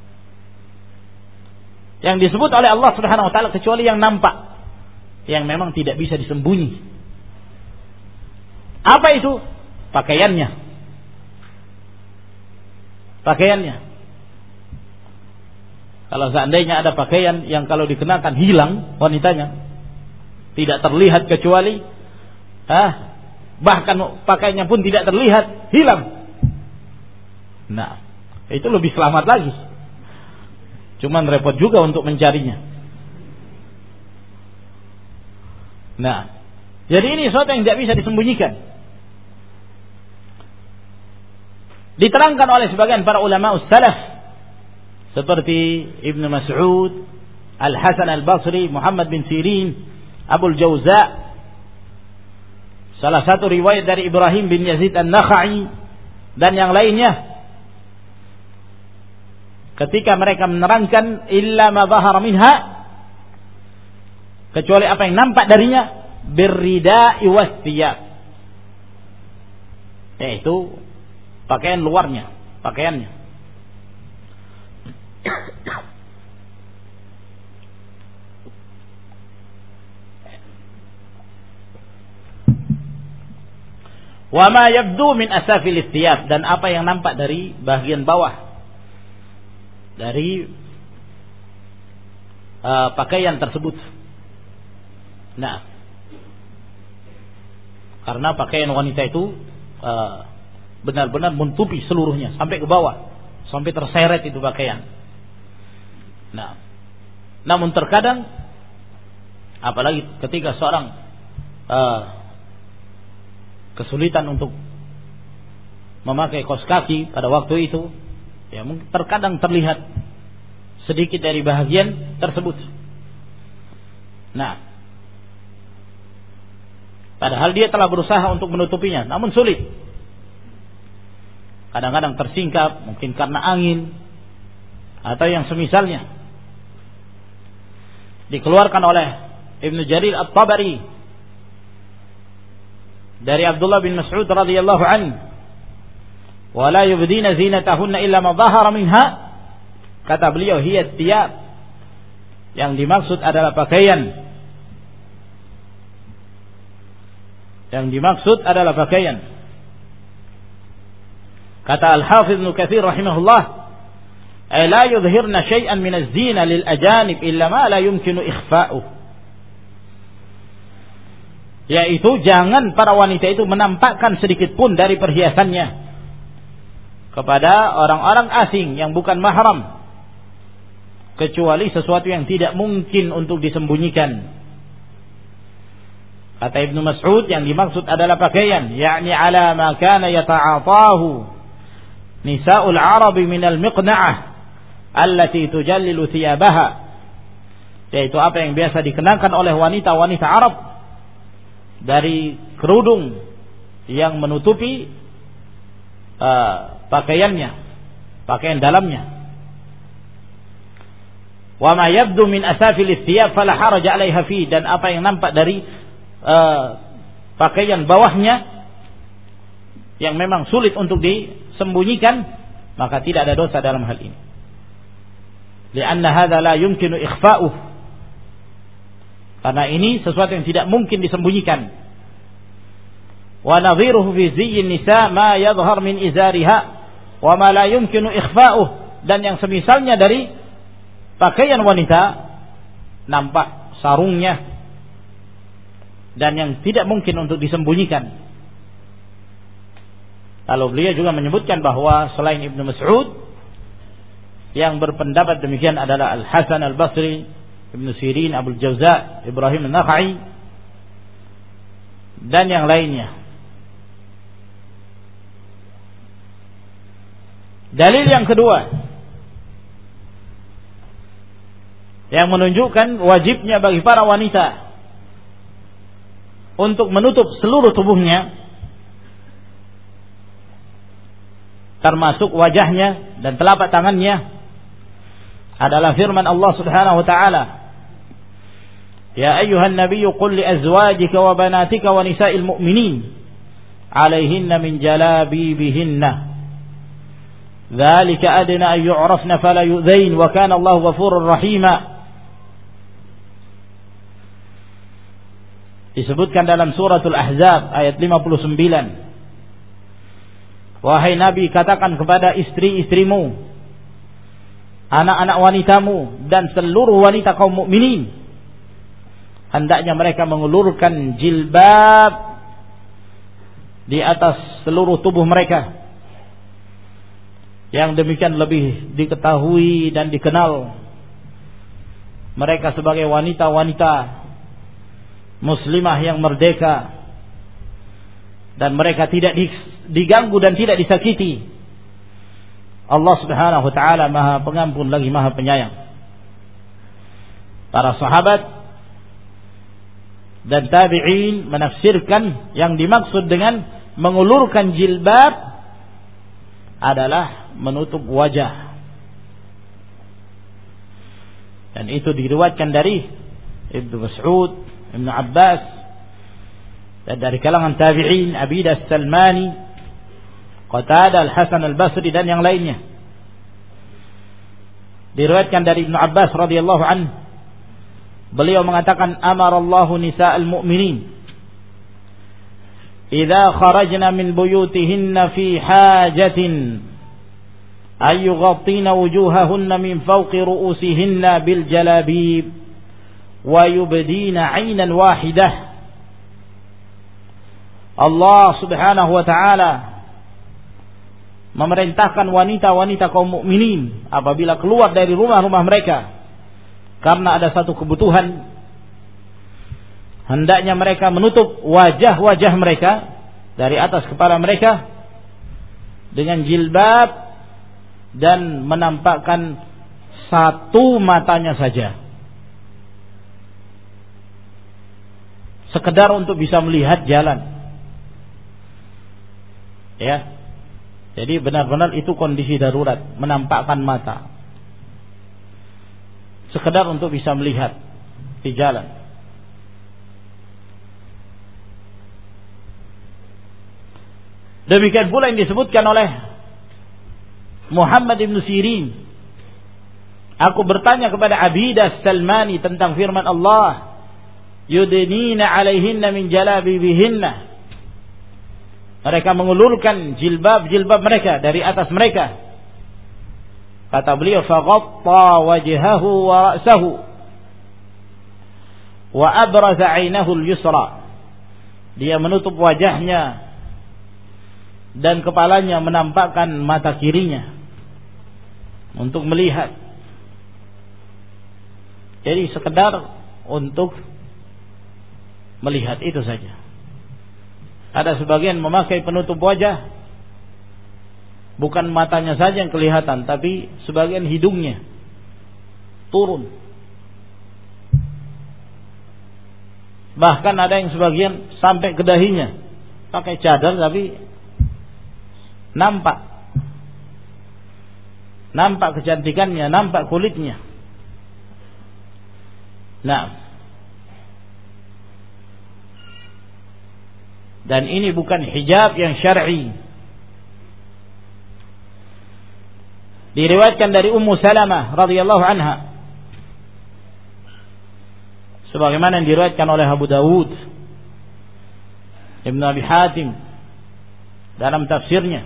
Yang disebut oleh Allah Subhanahu wa taala kecuali yang nampak, yang memang tidak bisa disembunyi. Apa itu? Pakaiannya. Pakaiannya. Kalau seandainya ada pakaian yang kalau dikenakan hilang wanitanya, tidak terlihat kecuali bahkan pakaiannya pun tidak terlihat, hilang. Nah, itu lebih selamat lagi. Cuman repot juga untuk mencarinya. Nah, jadi ini sesuatu yang tidak bisa disembunyikan. Diterangkan oleh sebagian para ulama salaf seperti Ibnu Mas'ud, Al-Hasan Al-Basri, Muhammad bin Sirin, Abul Jauza. Salah satu riwayat dari Ibrahim bin Yazid An-Nakhai dan yang lainnya, ketika mereka menerangkan illa ma dhahara minha, kecuali apa yang nampak darinya, birrida'i wasthiyab, yaitu pakaian luarnya, pakaiannya. Wa ma yabdu min asafil thiyab, dan apa yang nampak dari bagian bawah dari pakaian tersebut. Nah, karena pakaian wanita itu benar-benar menutupi seluruhnya sampai ke bawah, sampai terseret itu pakaian. Nah, namun terkadang apalagi ketika seorang kesulitan untuk memakai kaos kaki pada waktu itu, ya mungkin terkadang terlihat sedikit dari bahagian tersebut. Nah, padahal dia telah berusaha untuk menutupinya, namun sulit. Kadang-kadang tersingkap, mungkin karena angin atau yang semisalnya. Dikeluarkan oleh Ibnu Jarir At-Tabari dari Abdullah bin Mas'ud radhiyallahu anhu, wala yubdina zinatahunna illa ma dhahara minha, kata beliau, hiya thiyab, yang dimaksud adalah pakaian, yang dimaksud adalah pakaian. Kata Al-Hafidz Ibnu Katsir rahimahullah, la yudhhirna syai'an min az-zina lil ajanib illa ma la yumkinu ikhfa'uh. Yaitu jangan para wanita itu menampakkan sedikit pun dari perhiasannya kepada orang-orang asing yang bukan mahram, kecuali sesuatu yang tidak mungkin untuk disembunyikan. Kata Ibnu Mas'ud, yang dimaksud adalah pakaian, yakni ala ma kana yata'atahu nisa'ul arabi minal miqna'ah allati tujallilu thiyabaha, yaitu apa yang biasa dikenakan oleh wanita-wanita Arab dari kerudung yang menutupi pakaiannya, pakaian dalamnya. Wa ma yabdu min asafil thiyab fala haraja 'alaiha fi, dan apa yang nampak dari pakaian bawahnya yang memang sulit untuk disembunyikan, maka tidak ada dosa dalam hal ini. Lianna hadza la yumkinu ikhfa'uh, karena ini sesuatu yang tidak mungkin disembunyikan. Wa nadhiruhu fi ziyyin nisa ma yadhhar min izariha wa ma la yumkinu ikhfa'uh, dan yang semisalnya dari pakaian wanita nampak sarungnya dan yang tidak mungkin untuk disembunyikan. Lalu beliau juga menyebutkan bahwa selain Ibnu Mas'ud, yang berpendapat demikian adalah Al-Hasan Al-Basri, Ibnu Sirin, Abu Jawza, Ibrahim An-Nakhai, dan yang lainnya. Dalil yang kedua yang menunjukkan wajibnya bagi para wanita untuk menutup seluruh tubuhnya, termasuk wajahnya dan telapak tangannya, adalah firman Allah Subhanahu wa taala, ya ayyuhan nabiyyu qul li azwajika wa banatika wa nisa'il mu'minin 'alaihinna min jalabibihinna dzalika adna an yu'rafna fala yu'dzain wa kana Allahu ghafurur rahima. Disebutkan dalam suratul Ahzab ayat 59. Wahai Nabi, katakan kepada istri-istrimu, anak-anak wanitamu, dan seluruh wanita kaum mukminin, hendaknya mereka mengulurkan jilbab di atas seluruh tubuh mereka. Yang demikian lebih diketahui dan dikenal mereka sebagai wanita-wanita muslimah yang merdeka, dan mereka tidak diganggu dan tidak disakiti. Allah Subhanahu wa taala Maha Pengampun lagi Maha Penyayang. Para sahabat dan tabi'in menafsirkan yang dimaksud dengan mengulurkan jilbab adalah menutup wajah, dan itu diriwayatkan dari Ibnu Mas'ud, Ibnu Abbas, dan dari kalangan tabi'in Abidah As-Salmani, Qatadah, Al-Hasan Al-Basri, dan yang lainnya. Diriwayatkan dari Ibnu Abbas radhiyallahu anhu, beliau mengatakan, amarallahu nisa'al mu'minin idza kharajna min buyutihinna fi hajatin ay yughattina wujuhahunna min fawqi ru'usihinna bil jalabib wa yubdina 'ainan wahidah. Allah Subhanahu wa taala memerintahkan wanita-wanita kaum mukminin apabila keluar dari rumah-rumah mereka karena ada satu kebutuhan, hendaknya mereka menutup wajah-wajah mereka dari atas kepala mereka dengan jilbab dan menampakkan satu matanya saja, sekedar untuk bisa melihat jalan. Ya. Jadi benar-benar itu kondisi darurat, menampakkan mata, sekedar untuk bisa melihat di jalan. Demikian pula yang disebutkan oleh Muhammad ibn Sirin. Aku bertanya kepada Abidah As-Salmani tentang firman Allah, yudnina alaihinna min jalabibihinna, Mereka mengulurkan jilbab-jilbab mereka dari atas mereka. Kata beliau, faghatta wajhahu wa ra'sahu wa abraza 'ainahu al-yusra. Dia menutup wajahnya dan kepalanya, menampakkan mata kirinya untuk melihat. Jadi sekedar untuk melihat itu saja. Ada sebagian memakai penutup wajah, bukan matanya saja yang kelihatan, tapi sebagian hidungnya turun. Bahkan ada yang sebagian sampai ke dahinya, pakai cadar tapi nampak kecantikannya, nampak kulitnya. Nah, dan ini bukan hijab yang syar'i. Diriwayatkan dari Ummu Salamah radhiyallahu anha, sebagaimana yang diriwayatkan oleh Abu Dawud, Ibnu Abi Hatim dalam tafsirnya,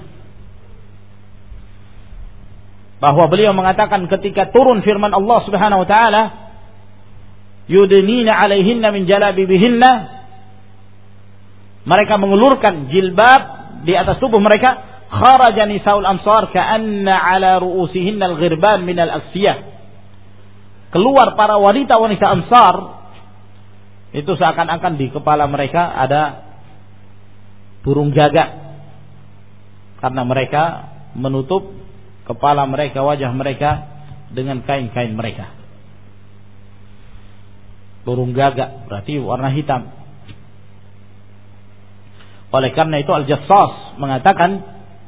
bahwa beliau mengatakan ketika turun firman Allah Subhanahu wa taala, yudnina 'alaihinna min jalabibihinna, mereka mengulurkan jilbab di atas tubuh mereka, kharaja nisaul ansar ka'anna 'ala ru'usihinna al-ghirban min al-asfiyah. Keluar para wanita-wanita Ansar, itu seakan-akan di kepala mereka ada burung gagak, karena mereka menutup kepala mereka, wajah mereka dengan kain-kain mereka. Burung gagak berarti warna hitam. Oleh karena itu Al-Jassas mengatakan,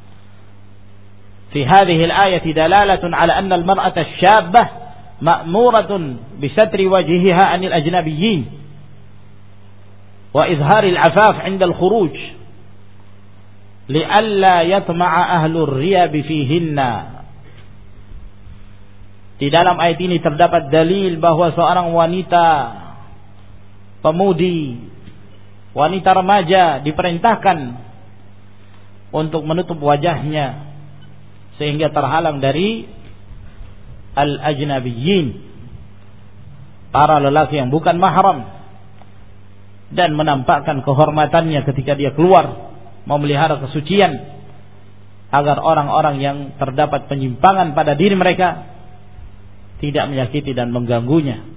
fi hadhihi al-ayati dalalatun ala anna al-mar'ata asy-syabbah ma'muratun bi satri wajhiha 'anil ajnabiyyin wa izhari al-'afaf 'inda al-khuruj li'alla yatma'a ahlu ar-riyab fihinna. Di dalam ayat ini terdapat dalil bahwa seorang wanita pemudi, wanita remaja diperintahkan untuk menutup wajahnya sehingga terhalang dari al-ajnabiyyin, para lelaki yang bukan mahram, dan menampakkan kehormatannya ketika dia keluar memelihara kesucian, agar orang-orang yang terdapat penyimpangan pada diri mereka tidak menyakiti dan mengganggunya.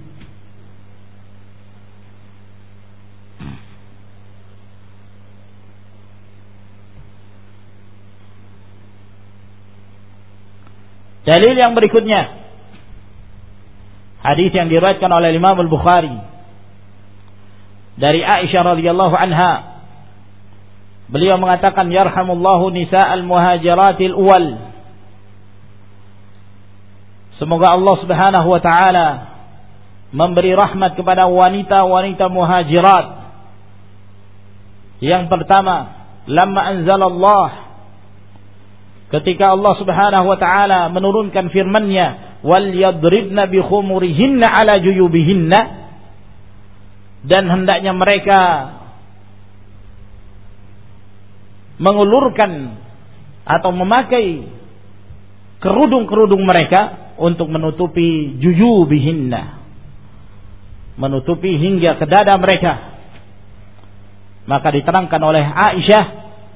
Dalil yang berikutnya, hadis yang diriwayatkan oleh Imam Al-Bukhari dari Aisyah radhiyallahu anha, beliau mengatakan, yarhamullahu nisa'al muhajiratil awwal, semoga Allah Subhanahu wa taala memberi rahmat kepada wanita-wanita muhajirat yang pertama, lamma anzalallah, ketika Allah Subhanahu wa taala menurunkan firman-Nya, wal yadribna bi khumurihinna ala juyubihinna, dan hendaknya mereka mengulurkan atau memakai kerudung-kerudung mereka untuk menutupi juyubihinna, menutupi hingga ke dada mereka. Maka diterangkan oleh Aisyah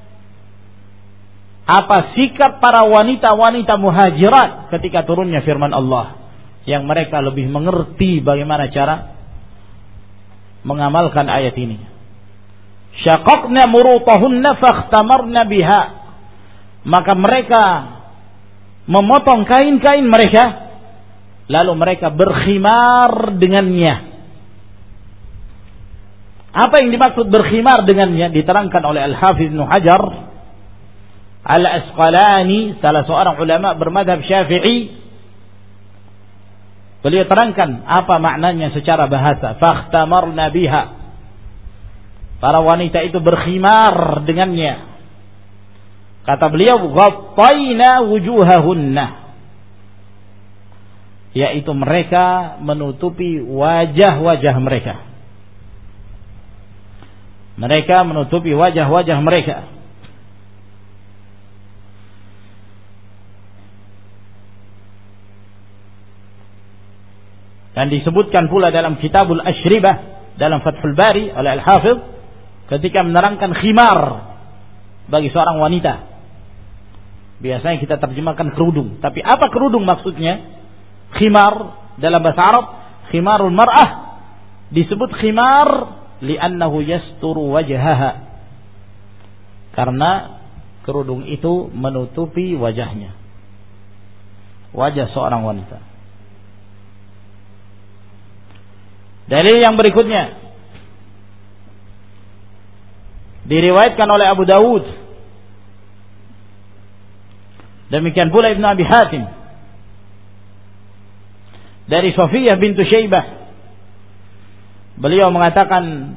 apa sikap para wanita-wanita muhajirat ketika turunnya firman Allah, yang mereka lebih mengerti bagaimana cara mengamalkan ayat ini. Syaqaqna murutahunna fakhtamarna biha, maka mereka memotong kain-kain mereka lalu mereka berkhimar dengannya. Apa yang dimaksud berkhimar dengannya diterangkan oleh Al-Hafiz Ibnu Hajar Al-Asqalani, salah seorang ulama bermadhab Syafi'i. Beliau terangkan apa maknanya secara bahasa. Fakhtamarna biha, para wanita itu berkhimar dengannya. Kata beliau, ghattayna wujuhahunna, yaitu mereka menutupi wajah-wajah mereka. Mereka menutupi wajah-wajah mereka. Dan disebutkan pula dalam Kitabul Ashribah dalam Fathul Bari oleh Al-Hafidh ketika menerangkan khimar bagi seorang wanita. Biasanya kita terjemahkan kerudung, tapi apa kerudung maksudnya? Khimar dalam bahasa Arab, khimarul mar'ah disebut khimar li'annahu yasturu wajhaha. Karena kerudung itu menutupi wajahnya. Wajah seorang wanita. Dalil yang berikutnya diriwayatkan oleh Abu Dawud, demikian pula Ibn Abi Hatim dari Safiyah bintu Syaibah. Beliau mengatakan,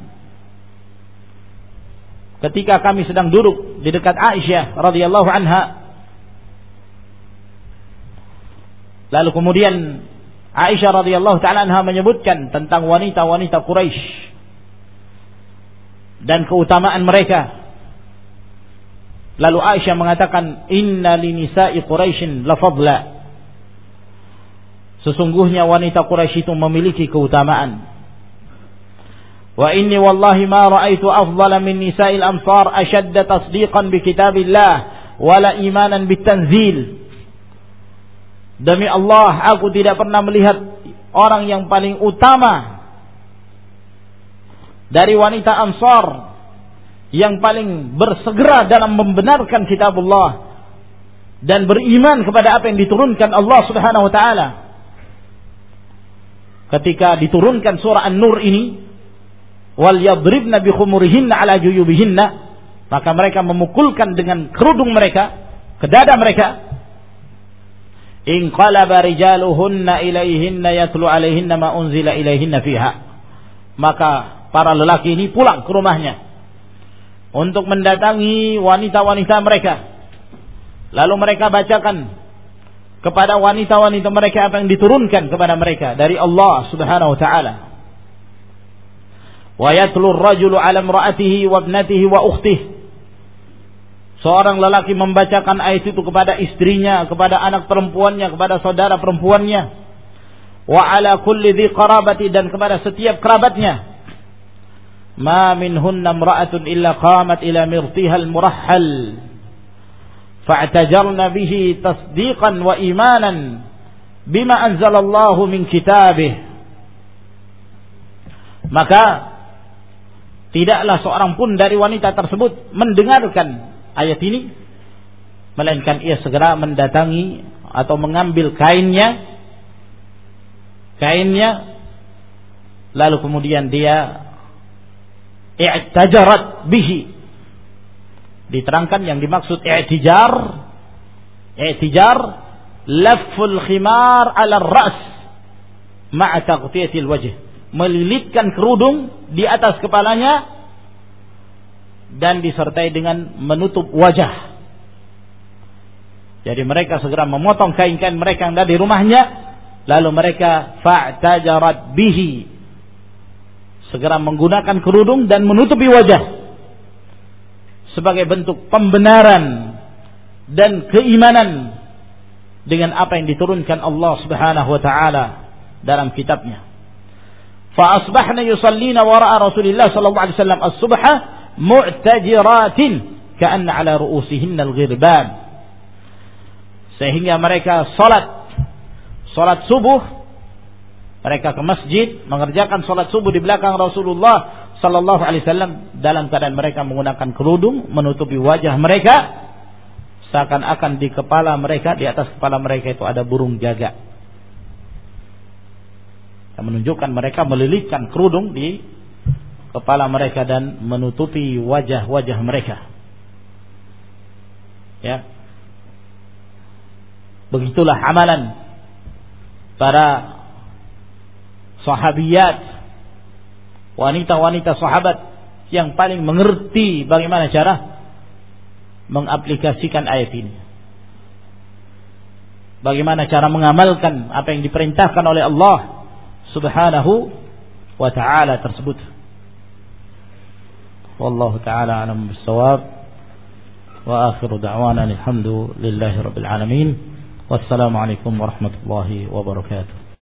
ketika kami sedang duduk di dekat Aisyah radhiyallahu anha, lalu kemudian Aisyah radhiyallahu ta'ala anha menyebutkan tentang wanita-wanita Quraisy dan keutamaan mereka. Lalu Aisyah mengatakan, inna linisa'i Quraisyin la fadla. Sesungguhnya wanita Quraisy itu memiliki keutamaan. Wa inni wallahi ma ra'aitu afdala min nisa'il amsar ashadda tasdiqan bi kitabillah wala imanan bitanzil. Demi Allah, aku tidak pernah melihat orang yang paling utama dari wanita Ansar yang paling bersegera dalam membenarkan kitabullah dan beriman kepada apa yang diturunkan Allah Subhanahu wa taala. Ketika diturunkan surah An-Nur ini, wal yadribna bi khumurihinna ala juyubihinna, maka mereka memukulkan dengan kerudung mereka ke dada mereka. In qalaba rijaluhunna ilaihinna yatlu alaihinna ma unzila ilaihinna fiha. Maka para lelaki ini pulang ke rumahnya untuk mendatangi wanita-wanita mereka. Lalu mereka bacakan kepada wanita-wanita mereka apa yang diturunkan kepada mereka dari Allah Subhanahu wa taala. Wa yatlu ar-rajulu 'ala imra'atihi wa ibnatihi wa ukhtihi. Seorang lelaki membacakan ayat itu kepada istrinya, kepada anak perempuannya, kepada saudara perempuannya. Wa 'ala kulli dhi qarabati, dan kepada setiap kerabatnya. Ma minhunna imra'atun illa qamat ila mirtiha al-murahhal fa'tajarna bihi tasdiqan wa imanan bima anzalallahu min kitabih. Maka tidaklah seorang pun dari wanita tersebut mendengarkan ayat ini melainkan ia segera mendatangi atau mengambil kainnya lalu kemudian dia i'tajarat bihi. Diterangkan yang dimaksud i'tijar lafful khimar 'ala ar-ra's ma'a taghtiyatil wajh, melilitkan kerudung di atas kepalanya dan disertai dengan menutup wajah. Jadi mereka segera memotong kain-kain mereka yang ada di rumahnya, lalu mereka fa'tajarat bihi, segera menggunakan kerudung dan menutupi wajah sebagai bentuk pembenaran dan keimanan dengan apa yang diturunkan Allah Subhanahu wa taala dalam kitabnya. Fa asbahna yusallina wara'a Rasulillah sallallahu alaihi wasallam as-subha mu'tajiratin ka'anna 'ala ru'usihinna al-ghirban. Sehingga mereka salat subuh, mereka ke masjid mengerjakan salat subuh di belakang Rasulullah sallallahu alaihi wasallam dalam keadaan mereka menggunakan kerudung menutupi wajah mereka, seakan-akan di kepala mereka, di atas kepala mereka itu ada burung gagak. Yang menunjukkan mereka melilitkan kerudung di kepala mereka dan menutupi wajah-wajah mereka. Ya. Begitulah amalan para sahabiyat, wanita-wanita sahabat yang paling mengerti bagaimana cara mengaplikasikan ayat ini. Bagaimana cara mengamalkan apa yang diperintahkan oleh Allah Subhanahu wa ta'ala tersebut. Wallahu ta'ala a'lam bis-shawab. Wa akhiru da'wana alhamdulillahi rabbil alamin. Wassalamu alaikum warahmatullahi wabarakatuh.